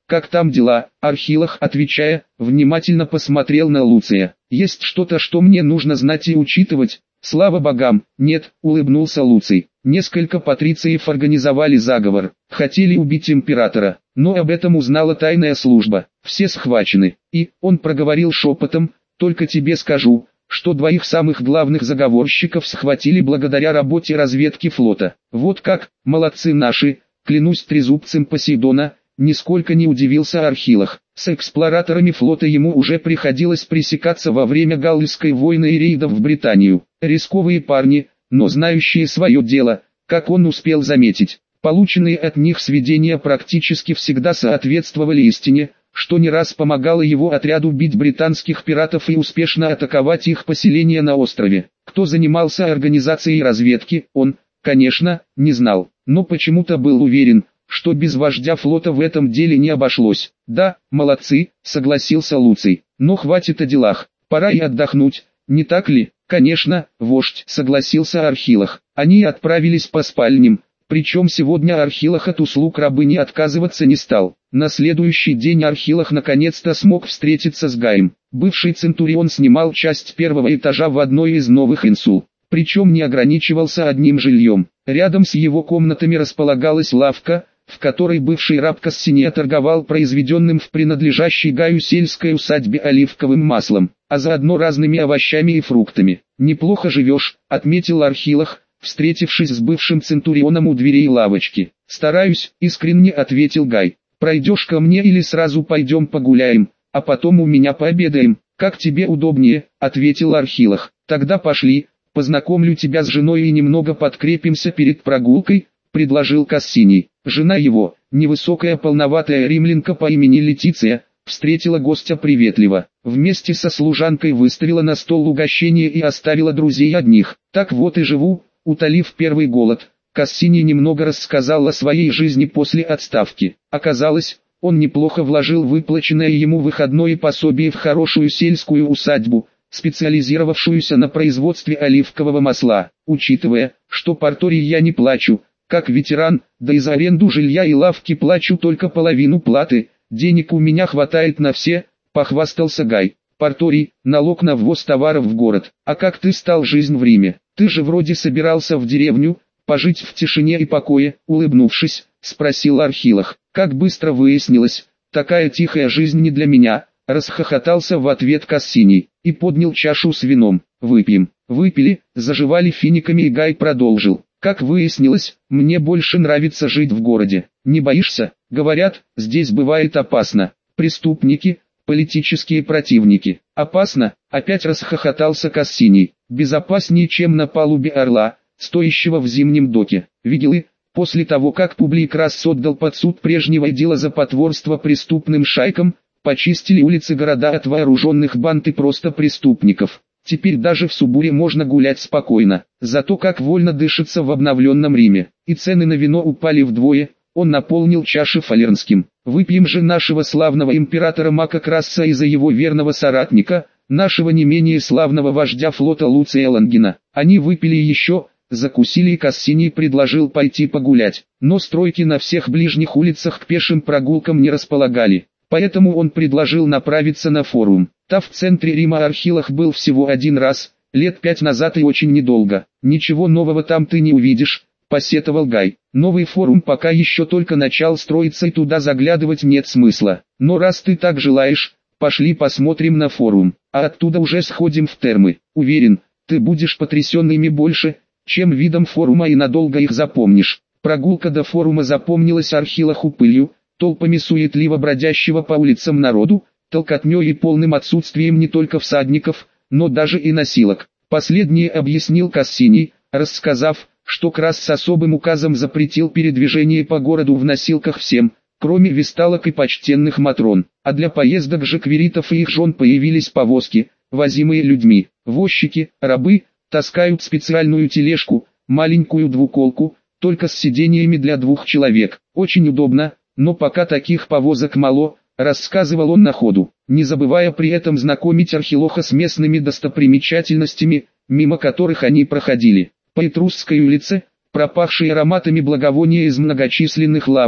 как там дела?» Архилох, отвечая, внимательно посмотрел на Луция. «Есть что-то, что мне нужно знать и учитывать?» «Слава богам, нет», — улыбнулся Луций. «Несколько патрициев организовали заговор, хотели убить императора, но об этом узнала тайная служба, все схвачены, и, он проговорил шепотом, только тебе скажу, что двоих самых главных заговорщиков схватили благодаря работе разведки флота. Вот как, молодцы наши, клянусь трезубцем Посейдона», нисколько не удивился Архилох. С эксплораторами флота ему уже приходилось пресекаться во время Галлийской войны и рейдов в Британию. Рисковые парни, но знающие свое дело, как он успел заметить. Полученные от них сведения практически всегда соответствовали истине, что не раз помогало его отряду бить британских пиратов и успешно атаковать их поселения на острове. Кто занимался организацией разведки, он, конечно, не знал, но почему-то был уверен, что без вождя флота в этом деле не обошлось. «Да, молодцы», — согласился Луций, — «но хватит о делах, пора и отдохнуть, не так ли?» «Конечно, вождь», — согласился Архилох. Они отправились по спальням, причем сегодня Архилох от услуг рабыни отказываться не стал. На следующий день Архилох наконец-то смог встретиться с Гаем. Бывший Центурион снимал часть первого этажа в одной из новых инсул. Причем не ограничивался одним жильем. Рядом с его комнатами располагалась лавка, в которой бывший раб Кассиния торговал произведенным в принадлежащей Гаю сельской усадьбе оливковым маслом, а заодно разными овощами и фруктами. «Неплохо живешь», — отметил Архилох, встретившись с бывшим Центурионом у дверей лавочки. «Стараюсь», — искренне ответил Гай. «Пройдешь ко мне или сразу пойдем погуляем, а потом у меня пообедаем?» «Как тебе удобнее», — ответил Архилох. «Тогда пошли, познакомлю тебя с женой и немного подкрепимся перед прогулкой», — предложил Кассиний. Жена его, невысокая полноватая римлянка по имени Летиция, встретила гостя приветливо. Вместе со служанкой выставила на стол угощение и оставила друзей одних. «Так вот и живу», утолив первый голод. Кассиний немного рассказал о своей жизни после отставки. Оказалось, он неплохо вложил выплаченное ему выходное пособие в хорошую сельскую усадьбу, специализировавшуюся на производстве оливкового масла. «Учитывая, что порторий я не плачу, как ветеран, да и за аренду жилья и лавки плачу только половину платы, денег у меня хватает на все», — похвастался Гай. «Порторий, налог на ввоз товаров в город. А как ты стал жизнь в Риме? Ты же вроде собирался в деревню, пожить в тишине и покое», — улыбнувшись, спросил Архилох. «Как быстро выяснилось, такая тихая жизнь не для меня», — расхохотался в ответ Кассиний, и поднял чашу с вином. «Выпьем». Выпили, заживали финиками, и Гай продолжил. «Как выяснилось, мне больше нравится жить в городе. Не боишься? Говорят, здесь бывает опасно. Преступники, политические противники». «Опасно?» — опять расхохотался Кассиний. «Безопаснее, чем на палубе Орла, стоящего в зимнем доке. Видел и, после того как Публий Красс отдал под суд прежнего дела за потворство преступным шайкам, почистили улицы города от вооруженных банд и просто преступников. Теперь даже в Субуре можно гулять спокойно. Зато как вольно дышится в обновленном Риме. И цены на вино упали вдвое». Он наполнил чаши фалернским. «Выпьем же нашего славного императора Мака Красса и за его верного соратника, нашего не менее славного вождя флота Луция Лангина». Они выпили еще, закусили, и Кассиний предложил пойти погулять. Но стройки на всех ближних улицах к пешим прогулкам не располагали. Поэтому он предложил направиться на форум. Та в центре Рима. Архилох был всего один раз, лет 5 назад, и очень недолго. «Ничего нового там ты не увидишь», — посетовал Гай. «Новый форум пока еще только начал строиться, и туда заглядывать нет смысла. Но раз ты так желаешь, пошли посмотрим на форум, а оттуда уже сходим в термы. Уверен, ты будешь потрясен ими больше, чем видом форума, и надолго их запомнишь». Прогулка до форума запомнилась Архилоху пылью, толпами суетливо бродящего по улицам народу, толкотней и полным отсутствием не только всадников, но даже и носилок. Последнее объяснил Кассиний, рассказав, что Красс с особым указом запретил передвижение по городу в носилках всем, кроме весталок и почтенных матрон, а для поездок же квиритов и их жен появились повозки, возимые людьми. Возчики, рабы, таскают специальную тележку, маленькую двуколку, только с сидениями для 2 человек. Очень удобно, но пока таких повозок мало, рассказывал он на ходу, не забывая при этом знакомить Архилоха с местными достопримечательностями, мимо которых они проходили. По Этрусской улице, пропахшей ароматами благовония из многочисленных лавок,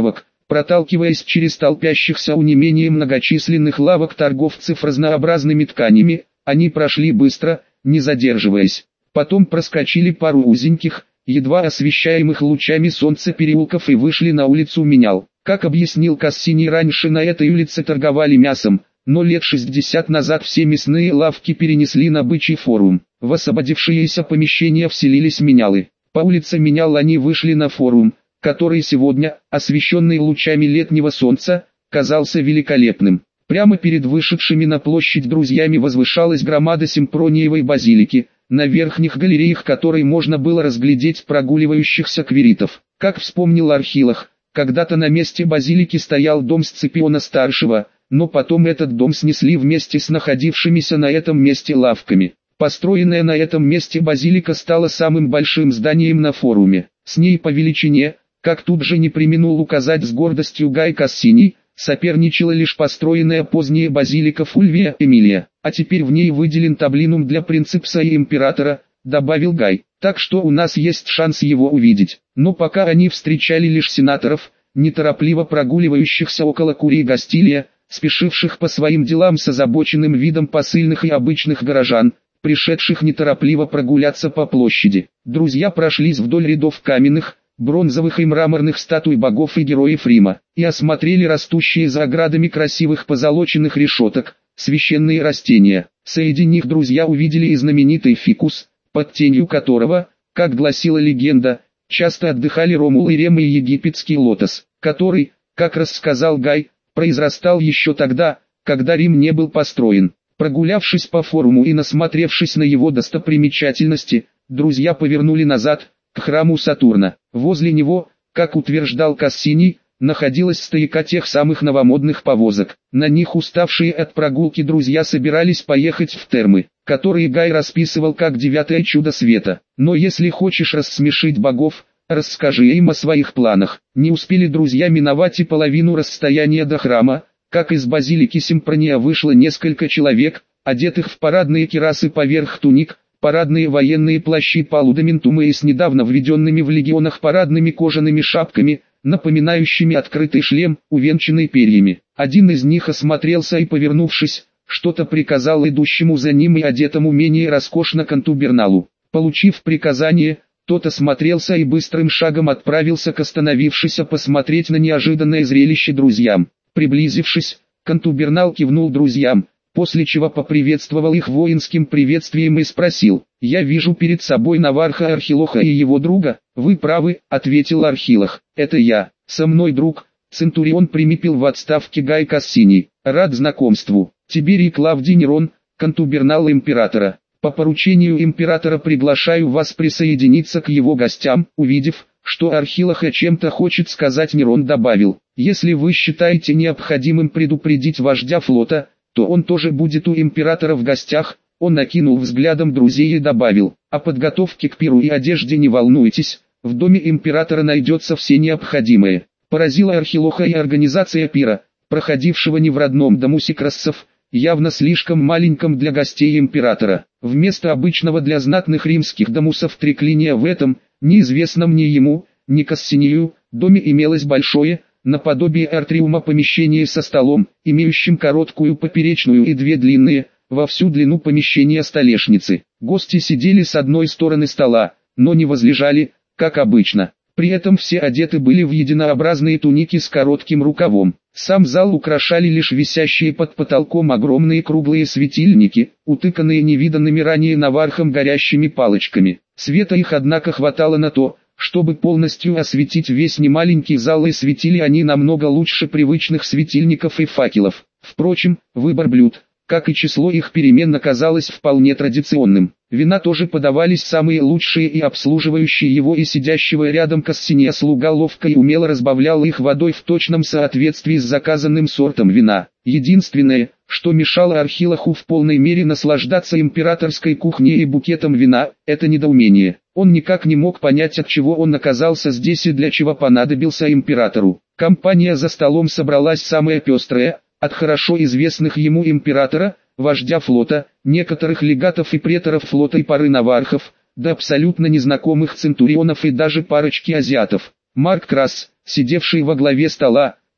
Проталкиваясь через толпящихся у не менее многочисленных лавок торговцев разнообразными тканями, они прошли быстро, не задерживаясь. Потом проскочили пару узеньких, едва освещаемых лучами солнца переулков и вышли на улицу Менял. Как объяснил Кассини, раньше на этой улице торговали мясом, но лет 60 назад все мясные лавки перенесли на бычий форум. В освободившиеся помещения вселились менялы. По улице Менял они вышли на форум, который сегодня, освещенный лучами летнего солнца, казался великолепным. Прямо перед вышедшими на площадь друзьями возвышалась громада Симпрониевой базилики, на верхних галереях которой можно было разглядеть прогуливающихся квиритов. Как вспомнил Архилах, когда-то на месте базилики стоял дом Сципиона-старшего, но потом этот дом снесли вместе с находившимися на этом месте лавками. Построенная на этом месте базилика стала самым большим зданием на форуме. С ней по величине, как тут же не преминул указать с гордостью Гай Кассини, соперничала лишь построенная позднее базилика Фульвия Эмилия. А теперь в ней выделен таблинум для принципса и императора, добавил Гай. Так что у нас есть шанс его увидеть. Но пока они встречали лишь сенаторов, неторопливо прогуливающихся около Курии Гастилия, спешивших по своим делам с озабоченным видом посыльных и обычных горожан, пришедших неторопливо прогуляться по площади. Друзья прошлись вдоль рядов каменных, бронзовых и мраморных статуй богов и героев Рима, и осмотрели растущие за оградами красивых позолоченных решеток, священные растения. Среди них друзья увидели и знаменитый фикус, под тенью которого, как гласила легенда, часто отдыхали Ромул и Рем, и египетский лотос, который, как рассказал Гай, произрастал еще тогда, когда Рим не был построен. Прогулявшись по форуму и насмотревшись на его достопримечательности, друзья повернули назад, к храму Сатурна. Возле него, как утверждал Кассини, находилась стойка тех самых новомодных повозок. На них уставшие от прогулки друзья собирались поехать в термы, которые Гай расписывал как девятое чудо света. Но если хочешь рассмешить богов, расскажи им о своих планах. Не успели друзья миновать и половину расстояния до храма, как из базилики Симпрония вышло несколько человек, одетых в парадные кирасы поверх туник, парадные военные плащи полудаментумы и с недавно введенными в легионах парадными кожаными шапками, напоминающими открытый шлем, увенчанный перьями. Один из них осмотрелся и, повернувшись, что-то приказал идущему за ним и одетому менее роскошно контуберналу. Получив приказание, тот осмотрелся и быстрым шагом отправился к остановившись посмотреть на неожиданное зрелище друзьям. Приблизившись, контубернал кивнул друзьям, после чего поприветствовал их воинским приветствием и спросил: «Я вижу перед собой Наварха Архилоха и его друга». «Вы правы», — ответил Архилах, — «это я, со мной друг, центурион Примипил в отставке Гай Кассини. Рад знакомству. Тиберий Клавдий Нерон, контубернал императора. По поручению императора приглашаю вас присоединиться к его гостям». Увидев, что Архилаха чем-то хочет сказать, Нерон добавил: «Если вы считаете необходимым предупредить вождя флота, то он тоже будет у императора в гостях». Он окинул взглядом друзей и добавил: «О подготовке к пиру и одежде не волнуйтесь, в доме императора найдется все необходимое». Поразила Архилоха и организация пира, проходившего не в родном дому Сикрассов, явно слишком маленьком для гостей императора. Вместо обычного для знатных римских домусов триклиния в этом, неизвестном ни ему, ни Кассинию, доме имелось большое, наподобие артриума помещение со столом, имеющим короткую поперечную и две длинные, во всю длину помещения столешницы. Гости сидели с одной стороны стола, но не возлежали, как обычно. При этом все одеты были в единообразные туники с коротким рукавом. Сам зал украшали лишь висящие под потолком огромные круглые светильники, утыканные невиданными ранее навархом горящими палочками. Света их, однако, хватало на то, чтобы полностью осветить весь немаленький зал, и светили они намного лучше привычных светильников и факелов. Впрочем, выбор блюд, как и число их переменно, казалось вполне традиционным. Вина тоже подавались самые лучшие, и обслуживающий его и сидящего рядом Кассиния слуга ловко и умело разбавлял их водой в точном соответствии с заказанным сортом вина. Единственное, что мешало Архилаху в полной мере наслаждаться императорской кухней и букетом вина, это недоумение. Он никак не мог понять, от чего он оказался здесь и для чего понадобился императору. Компания за столом собралась самая пестрая, от хорошо известных ему императора, вождя флота, некоторых легатов и преторов флота и пары навархов, до абсолютно незнакомых центурионов и даже парочки азиатов. Марк Красс, сидевший во главе стола,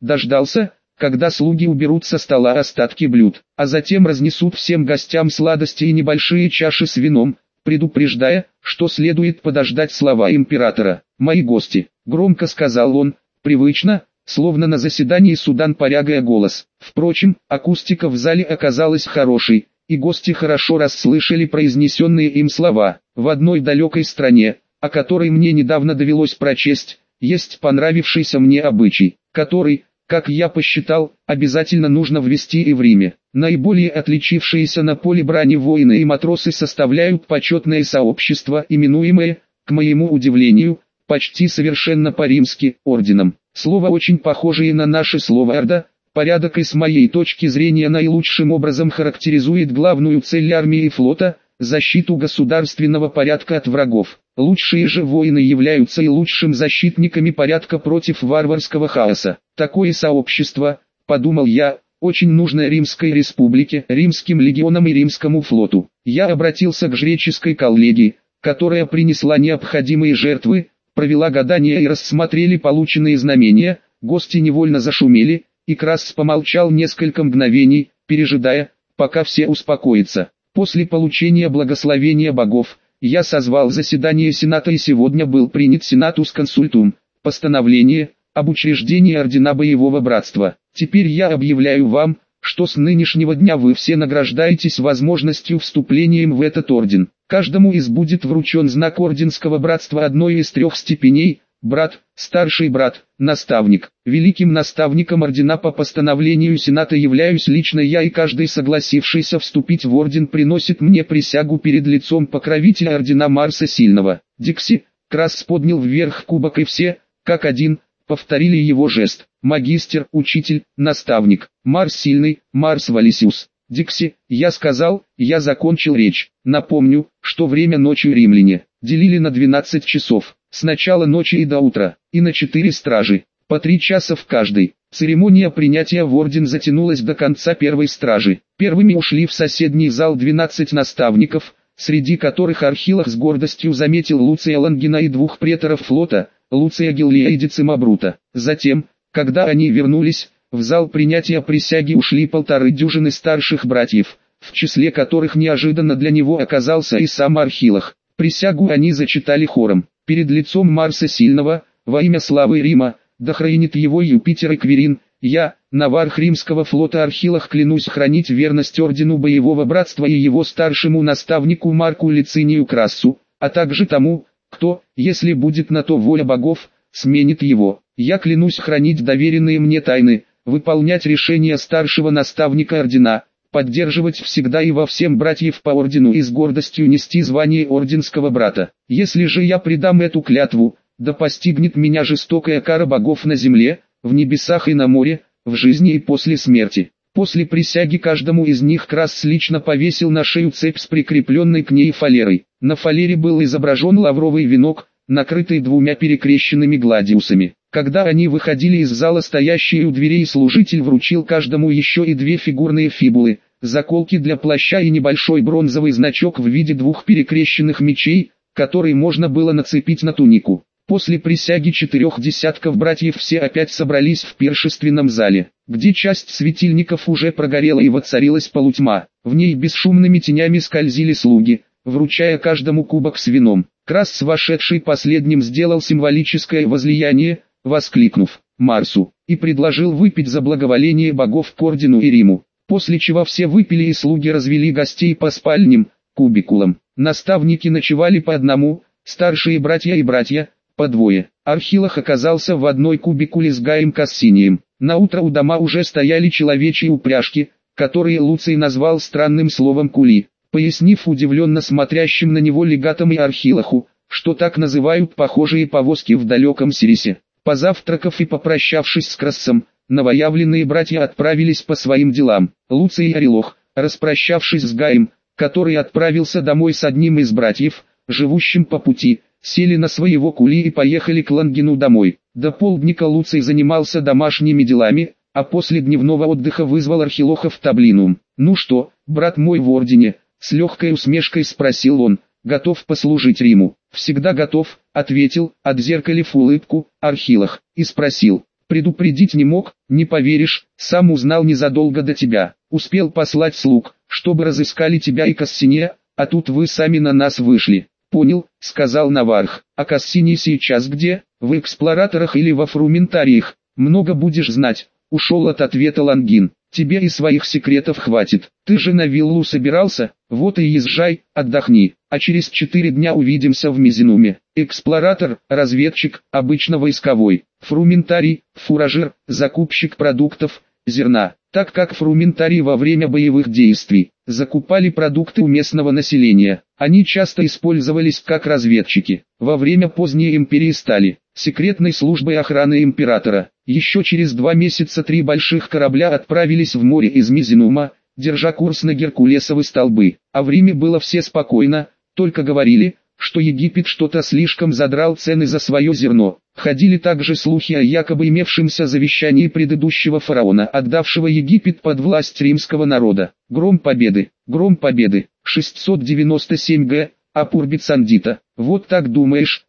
Дождался, когда слуги уберут со стола остатки блюд, а затем разнесут всем гостям сладости и небольшие чаши с вином, предупреждая, что следует подождать слова императора. «Мои гости», — громко сказал он, привычно, словно на заседании суда напрягая голос. Впрочем, акустика в зале оказалась хорошей, и гости хорошо расслышали произнесенные им слова. В одной далекой стране, о которой мне недавно довелось прочесть, есть понравившийся мне обычай, который, как я посчитал, обязательно нужно ввести и в Риме. Наиболее отличившиеся на поле брани воины и матросы составляют почетное сообщество, именуемое, к моему удивлению, почти совершенно по-римски, орденом. Слово очень похожее на наше слово «орда», порядок и с моей точки зрения наилучшим образом характеризует главную цель армии и флота – защиту государственного порядка от врагов. Лучшие же воины являются и лучшим защитниками порядка против варварского хаоса. Такое сообщество, подумал я, очень нужно Римской республике, римским легионам и римскому флоту. Я обратился к жреческой коллегии, которая принесла необходимые жертвы, провела гадания и рассмотрели полученные знамения. Гости невольно зашумели, и Красс помолчал несколько мгновений, пережидая, пока все успокоятся. После получения благословения богов, я созвал заседание Сената, и сегодня был принят Сенатус Консультум, постановление об учреждении ордена Боевого Братства. Теперь я объявляю вам, что с нынешнего дня вы все награждаетесь возможностью вступления в этот орден. Каждому из будет вручен знак орденского братства одной из 3 степеней: брат, старший брат, наставник. Великим наставником ордена по постановлению Сената являюсь лично я, и каждый, согласившийся вступить в орден, приносит мне присягу перед лицом покровителя ордена Марса Сильного. Дикси. Красс поднял вверх кубок, и все, как один, повторили его жест. Магистр, учитель, наставник. Марс Сильный, Марс Валисиус. Дикси. Я сказал, я закончил речь. Напомню, что время ночью римляне делили на 12 часов. С начала ночи и до утра, и на 4 стражи, по 3 часа в каждой. Церемония принятия в орден затянулась до конца первой стражи. Первыми ушли в соседний зал 12 наставников, среди которых Архилах с гордостью заметил Луция Лангина и 2 преторов флота, Луция Гиллия и Дицима Брута. Затем, когда они вернулись, в зал принятия присяги ушли 1,5 дюжины старших братьев, в числе которых неожиданно для него оказался и сам Архилах. Присягу они зачитали хором. Перед лицом Марса Сильного, во имя славы Рима, да хранит его Юпитер и Квирин, я, наварх римского флота Архилах, клянусь хранить верность ордену Боевого Братства и его старшему наставнику Марку Лицинию Крассу, а также тому, кто, если будет на то воля богов, сменит его. Я клянусь хранить доверенные мне тайны, выполнять решения старшего наставника ордена, поддерживать всегда и во всем братьев по ордену и с гордостью нести звание орденского брата. Если же я предам эту клятву, да постигнет меня жестокая кара богов на земле, в небесах и на море, в жизни и после смерти. После присяги каждому из них Красс лично повесил на шею цепь с прикрепленной к ней фалерой. На фалере был изображен лавровый венок, накрытый 2 перекрещенными гладиусами. Когда они выходили из зала, стоящий у дверей служитель вручил каждому еще и 2 фигурные фибулы, заколки для плаща и небольшой бронзовый значок в виде 2 перекрещенных мечей, который можно было нацепить на тунику. После присяги 4 десятков братьев все опять собрались в пиршественном зале, где часть светильников уже прогорела и воцарилась полутьма. В ней бесшумными тенями скользили слуги, вручая каждому кубок с вином. Красс, вошедший последним, сделал символическое возлияние, воскликнув «Марсу», и предложил выпить за благоволение богов к ордену и Риму. После чего все выпили, и слуги развели гостей по спальням, кубикулам. Наставники ночевали по одному, старшие братья и братья по 2. Архилах оказался в одной кубикуле с Гаем Кассинием. Наутро у дома уже стояли человечьи упряжки, которые Луций назвал странным словом «кули», пояснив удивленно смотрящим на него легатам и Архилаху, что так называют похожие повозки в далеком Сирисе. Позавтракав и попрощавшись с Крассом, новоявленные братья отправились по своим делам. Луций и Арилох, распрощавшись с Гаем, который отправился домой с одним из братьев, живущим по пути, сели на своего кули и поехали к Лангину домой. До полдника Луций занимался домашними делами, а после дневного отдыха вызвал Архилоха в Таблинум. «Ну что, брат мой в ордене?» — с легкой усмешкой спросил он. «Готов послужить Риму?» «Всегда готов», — ответил, отзеркалив улыбку, Архилах, и спросил: Предупредить не мог, не поверишь, сам узнал незадолго до тебя. Успел послать слуг, чтобы разыскали тебя и Кассиния, а тут вы сами на нас вышли. Понял, сказал Наварх. А Кассиний сейчас где? В эксплораторах или во фрументариях? Много будешь знать. Ушел от ответа Лангин. Тебе и своих секретов хватит. Ты же на виллу собирался? Вот и езжай, отдохни. А через 4 дня увидимся в Мизинуме. Эксплоратор, разведчик, обычно войсковой. Фрументарий, фуражер, закупщик продуктов, зерна. Так как фрументарии во время боевых действий закупали продукты у местного населения, они часто использовались как разведчики. Во время поздней империи стали секретной службой охраны императора. Еще через 2 месяца 3 больших корабля отправились в море из Мизинума, держа курс на Геркулесовы столбы. А в Риме было все спокойно, только говорили, что Египет что-то слишком задрал цены за свое зерно. Ходили также слухи о якобы имевшемся завещании предыдущего фараона, отдавшего Египет под власть римского народа. Гром победы, 697 г. Апурбицандита. Вот так думаешь,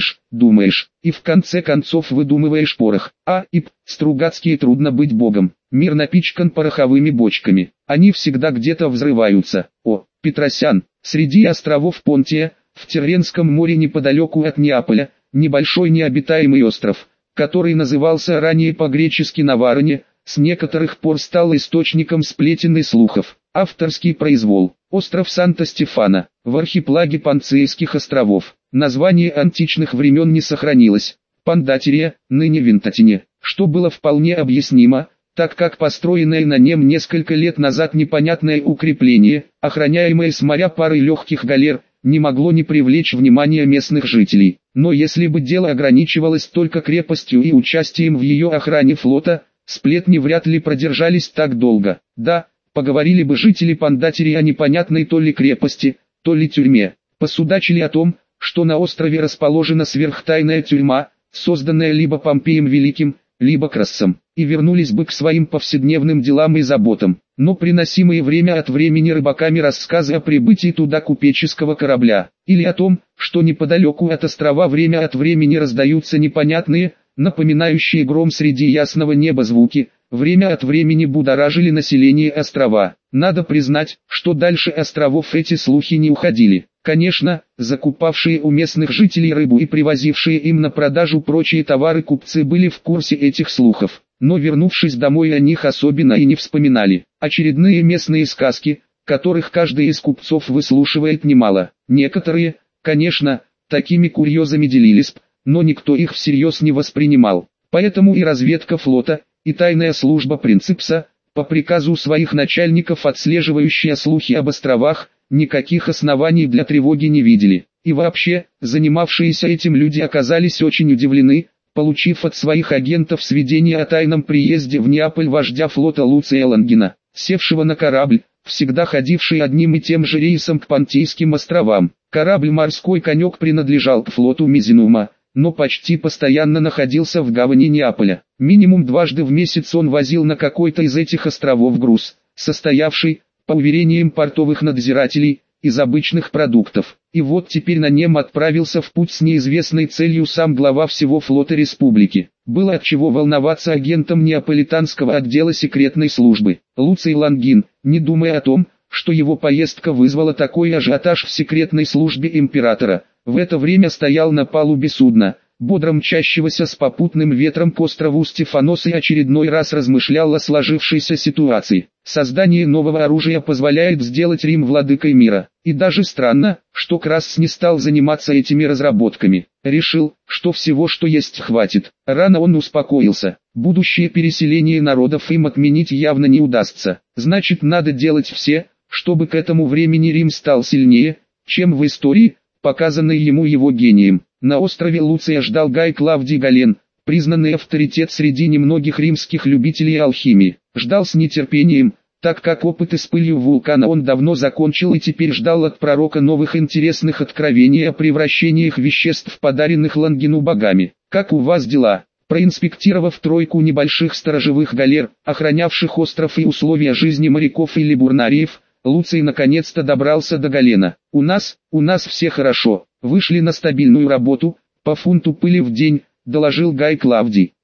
и в конце концов выдумываешь порох. Стругацкие трудно быть богом. Мир напичкан пороховыми бочками. Они всегда где-то взрываются. Петросян. Среди островов Понтия, в Тирренском море неподалеку от Неаполя, небольшой необитаемый остров, который назывался ранее по-гречески Наваране, с некоторых пор стал источником сплетен и слухов. Авторский произвол. Остров Санта-Стефана, в архипелаге Панцейских островов. Название античных времен не сохранилось. Пандатерия, ныне Винтатине, что было вполне объяснимо, так как построенное на нем несколько лет назад непонятное укрепление, охраняемое с моря парой легких галер, не могло не привлечь внимания местных жителей. Но если бы дело ограничивалось только крепостью и участием в ее охране флота, сплетни вряд ли продержались так долго. Да, поговорили бы жители Пандатерии о непонятной то ли крепости, то ли тюрьме. Посудачили о том, что на острове расположена сверхтайная тюрьма, созданная либо Помпеем Великим, либо Крассом, и вернулись бы к своим повседневным делам и заботам. Но приносимые время от времени рыбаками рассказы о прибытии туда купеческого корабля, или о том, что неподалеку от острова время от времени раздаются непонятные, напоминающие гром среди ясного неба звуки, время от времени будоражили население острова. Надо признать, что дальше островов эти слухи не уходили. Конечно, закупавшие у местных жителей рыбу и привозившие им на продажу прочие товары купцы были в курсе этих слухов, но вернувшись домой о них особенно и не вспоминали. Очередные местные сказки, которых каждый из купцов выслушивает немало. Некоторые, конечно, такими курьезами делились, но никто их всерьез не воспринимал. Поэтому и разведка флота, и тайная служба Принципса, по приказу своих начальников отслеживающие слухи об островах, никаких оснований для тревоги не видели. И вообще, занимавшиеся этим люди оказались очень удивлены, получив от своих агентов сведения о тайном приезде в Неаполь вождя флота Луция Лангина, севшего на корабль, всегда ходивший одним и тем же рейсом к Понтийским островам. Корабль «Морской конек» принадлежал к флоту Мизинума, но почти постоянно находился в гавани Неаполя. Минимум дважды в месяц он возил на какой-то из этих островов груз, состоявший, по уверениям портовых надзирателей, из обычных продуктов. И вот теперь на нем отправился в путь с неизвестной целью сам глава всего флота республики. Было от чего волноваться агентам неаполитанского отдела секретной службы. Луций Лангин, не думая о том, что его поездка вызвала такой ажиотаж в секретной службе императора, в это время стоял на палубе судна, бодро мчащегося с попутным ветром к острову Стефанос, и очередной раз размышлял о сложившейся ситуации. Создание нового оружия позволяет сделать Рим владыкой мира. И даже странно, что Красс не стал заниматься этими разработками. Решил, что всего что есть хватит. Рано он успокоился. Будущее переселение народов им отменить явно не удастся. Значит, надо делать все, чтобы к этому времени Рим стал сильнее, чем в истории, показанной ему его гением. На острове Луция ждал Гай Клавдий Гален, признанный авторитет среди немногих римских любителей алхимии. Ждал с нетерпением, так как опыты с пылью вулкана он давно закончил и теперь ждал от пророка новых интересных откровений о превращениях веществ, подаренных Лангину богами. «Как у вас дела?» Проинспектировав тройку небольших сторожевых галер, охранявших остров и условия жизни моряков и либурнариев, Луций наконец-то добрался до Галена. У нас все хорошо, вышли на стабильную работу, по фунту пыли в день», — доложил Гай Клавдий.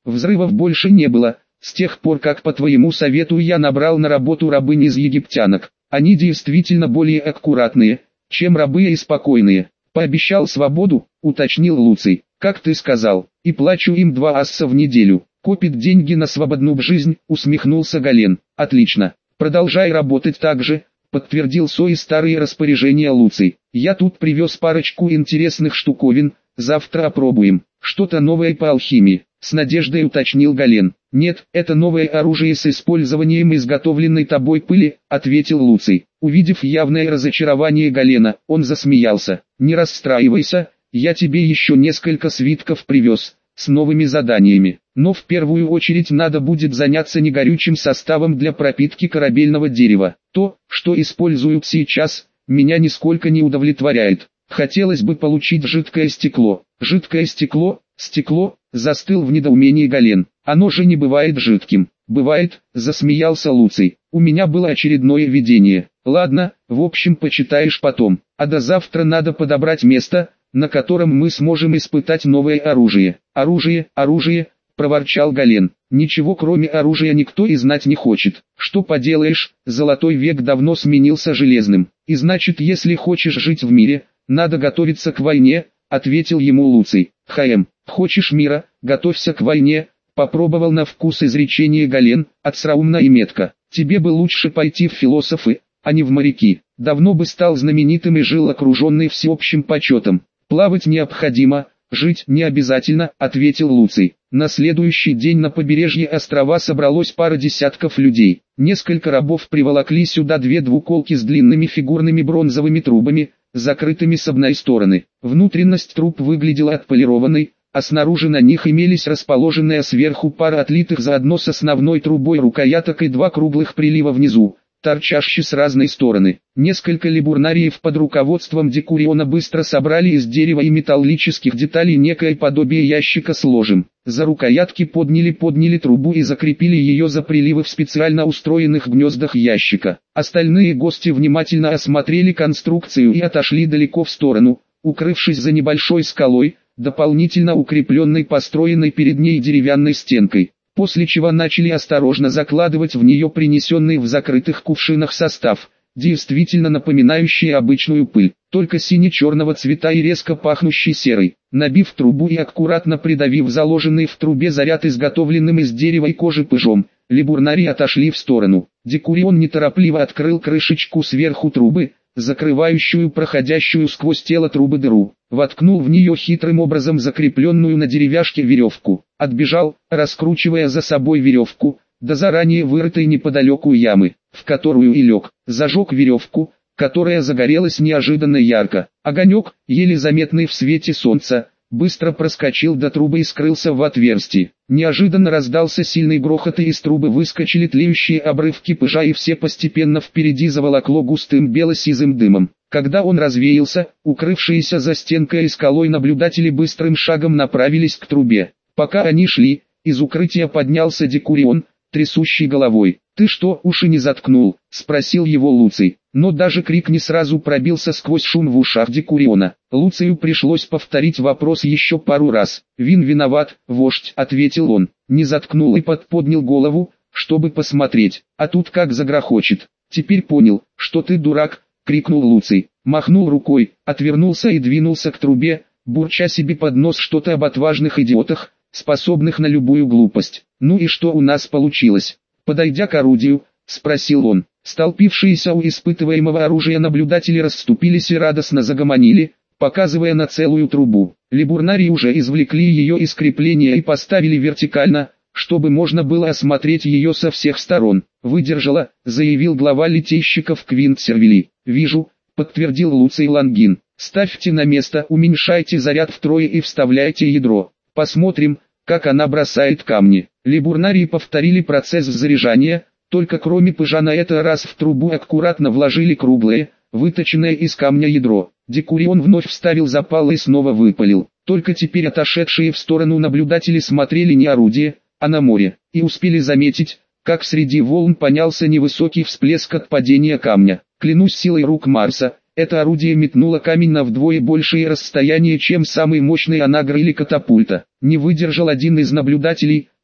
Взрывов больше не было, с тех пор как по твоему совету я набрал на работу рабынь из египтянок. Они действительно более аккуратные, чем рабы и спокойные. Пообещал свободу, уточнил Луций. Как ты сказал, и плачу им 2 асса в неделю. Копит деньги на свободную жизнь, усмехнулся Гален. Отлично, продолжай работать так же, подтвердил свои старые распоряжения Луций. Я тут привез парочку интересных штуковин, завтра опробуем. Что-то новое по алхимии, с надеждой уточнил Гален. Нет, это новое оружие с использованием изготовленной тобой пыли, ответил Луций. Увидев явное разочарование Галена, он засмеялся. Не расстраивайся, я тебе еще несколько свитков привез, с новыми заданиями. Но в первую очередь надо будет заняться негорючим составом для пропитки корабельного дерева. То, что используют сейчас, меня нисколько не удовлетворяет. Хотелось бы получить жидкое стекло. Жидкое стекло, застыл в недоумении Гален. Оно же не бывает жидким. Бывает, засмеялся Луций. У меня было очередное видение. Ладно, в общем почитаешь потом. А до завтра надо подобрать место, на котором мы сможем испытать новое оружие. Оружие, проворчал Гален. Ничего кроме оружия никто и знать не хочет. Что поделаешь, золотой век давно сменился железным. И значит, если хочешь жить в мире, надо готовиться к войне, ответил ему Луций. Хочешь мира, готовься к войне, попробовал на вкус изречение Гален, остроумно и метко. Тебе бы лучше пойти в философы, а не в моряки. Давно бы стал знаменитым и жил окруженный всеобщим почетом. Плавать необходимо, жить не обязательно, ответил Луций. На следующий день на побережье острова собралось пара десятков людей. Несколько рабов приволокли сюда 2 двуколки с длинными фигурными бронзовыми трубами, закрытыми с одной стороны. Внутренность труб выглядела отполированной, а снаружи на них имелись расположенные сверху пара отлитых заодно с основной трубой рукояток и 2 круглых прилива внизу, торчащие с разной стороны. Несколько либурнариев под руководством Декуриона быстро собрали из дерева и металлических деталей некое подобие ящика с ложем. За рукоятки подняли трубу и закрепили ее за приливы в специально устроенных гнездах ящика. Остальные гости внимательно осмотрели конструкцию и отошли далеко в сторону, укрывшись за небольшой скалой, дополнительно укрепленной построенной перед ней деревянной стенкой. После чего начали осторожно закладывать в нее принесенный в закрытых кувшинах состав, действительно напоминающий обычную пыль, только сине-черного цвета и резко пахнущий серой. Набив трубу и аккуратно придавив заложенный в трубе заряд изготовленным из дерева и кожи пыжом, либурнари отошли в сторону. Декурион неторопливо открыл крышечку сверху трубы, закрывающую проходящую сквозь тело трубы дыру, воткнул в нее хитрым образом закрепленную на деревяшке веревку, отбежал, раскручивая за собой веревку, до заранее вырытой неподалеку ямы, в которую и лег, зажег веревку, которая загорелась неожиданно ярко. Огонек, еле заметный в свете солнца, быстро проскочил до трубы и скрылся в отверстии. Неожиданно раздался сильный грохот, и из трубы выскочили тлеющие обрывки пыжа, и все постепенно впереди заволокло густым бело-сизым дымом. Когда он развеялся, укрывшиеся за стенкой и скалой наблюдатели быстрым шагом направились к трубе. Пока они шли, из укрытия поднялся Декурион, трясущий головой. «Ты что, уши не заткнул?» — спросил его Луций. Но даже крик не сразу пробился сквозь шум в ушах Декуриона. Луцию пришлось повторить вопрос еще пару раз. «Вин виноват, вождь», — ответил он. Не заткнул и поднял голову, чтобы посмотреть. А тут как загрохочет. «Теперь понял, что ты дурак», — крикнул Луций. Махнул рукой, отвернулся и двинулся к трубе, бурча себе под нос что-то об отважных идиотах, способных на любую глупость. «Ну и что у нас получилось?» Подойдя к орудию, спросил он. Столпившиеся у испытываемого оружия наблюдатели расступились и радостно загомонили, показывая на целую трубу. Либурнари уже извлекли ее из крепления и поставили вертикально, чтобы можно было осмотреть ее со всех сторон. «Выдержала», — заявил глава литейщиков Квинт Сервили. «Вижу», — подтвердил Луций Лангин. «Ставьте на место, уменьшайте заряд втрое и вставляйте ядро. Посмотрим, как она бросает камни». Либурнари повторили процесс заряжания, только кроме пыжа на этот раз в трубу аккуратно вложили круглое, выточенное из камня ядро. Декурион вновь вставил запал и снова выпалил. Только теперь отошедшие в сторону наблюдатели смотрели не орудие, а на море, и успели заметить, как среди волн поднялся невысокий всплеск от падения камня. Клянусь силой рук Марса, это орудие метнуло камень на вдвое большее расстояние, чем самый мощный анагр или катапульта. Не выдержал один из наблюдателей,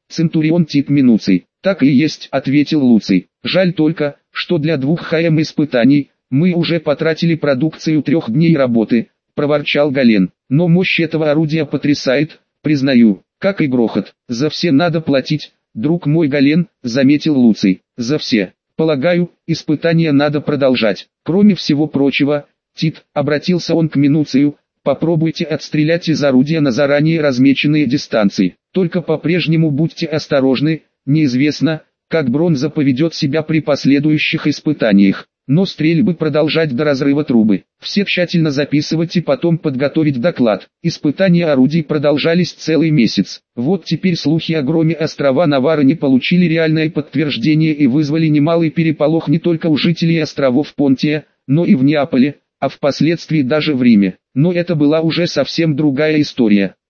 Центурион Тит Минуций. Так и есть, ответил Луций. Жаль только, что для 2 ХМ испытаний, мы уже потратили продукцию 3 дней работы, проворчал Гален. Но мощь этого орудия потрясает, признаю, как и грохот. За все надо платить, друг мой Гален, заметил Луций. За все. Полагаю, испытания надо продолжать. Кроме всего прочего, Тит, обратился он к Минуцию, попробуйте отстрелять из орудия на заранее размеченные дистанции. Только по-прежнему будьте осторожны, неизвестно, как бронза поведет себя при последующих испытаниях. Но стрельбы продолжать до разрыва трубы. Все тщательно записывать и потом подготовить доклад. Испытания орудий продолжались целый месяц. Вот теперь слухи о громе острова Наварра не получили реальное подтверждение и вызвали немалый переполох не только у жителей островов Понтия, но и в Неаполе, а впоследствии даже в Риме. Но это была уже совсем другая история.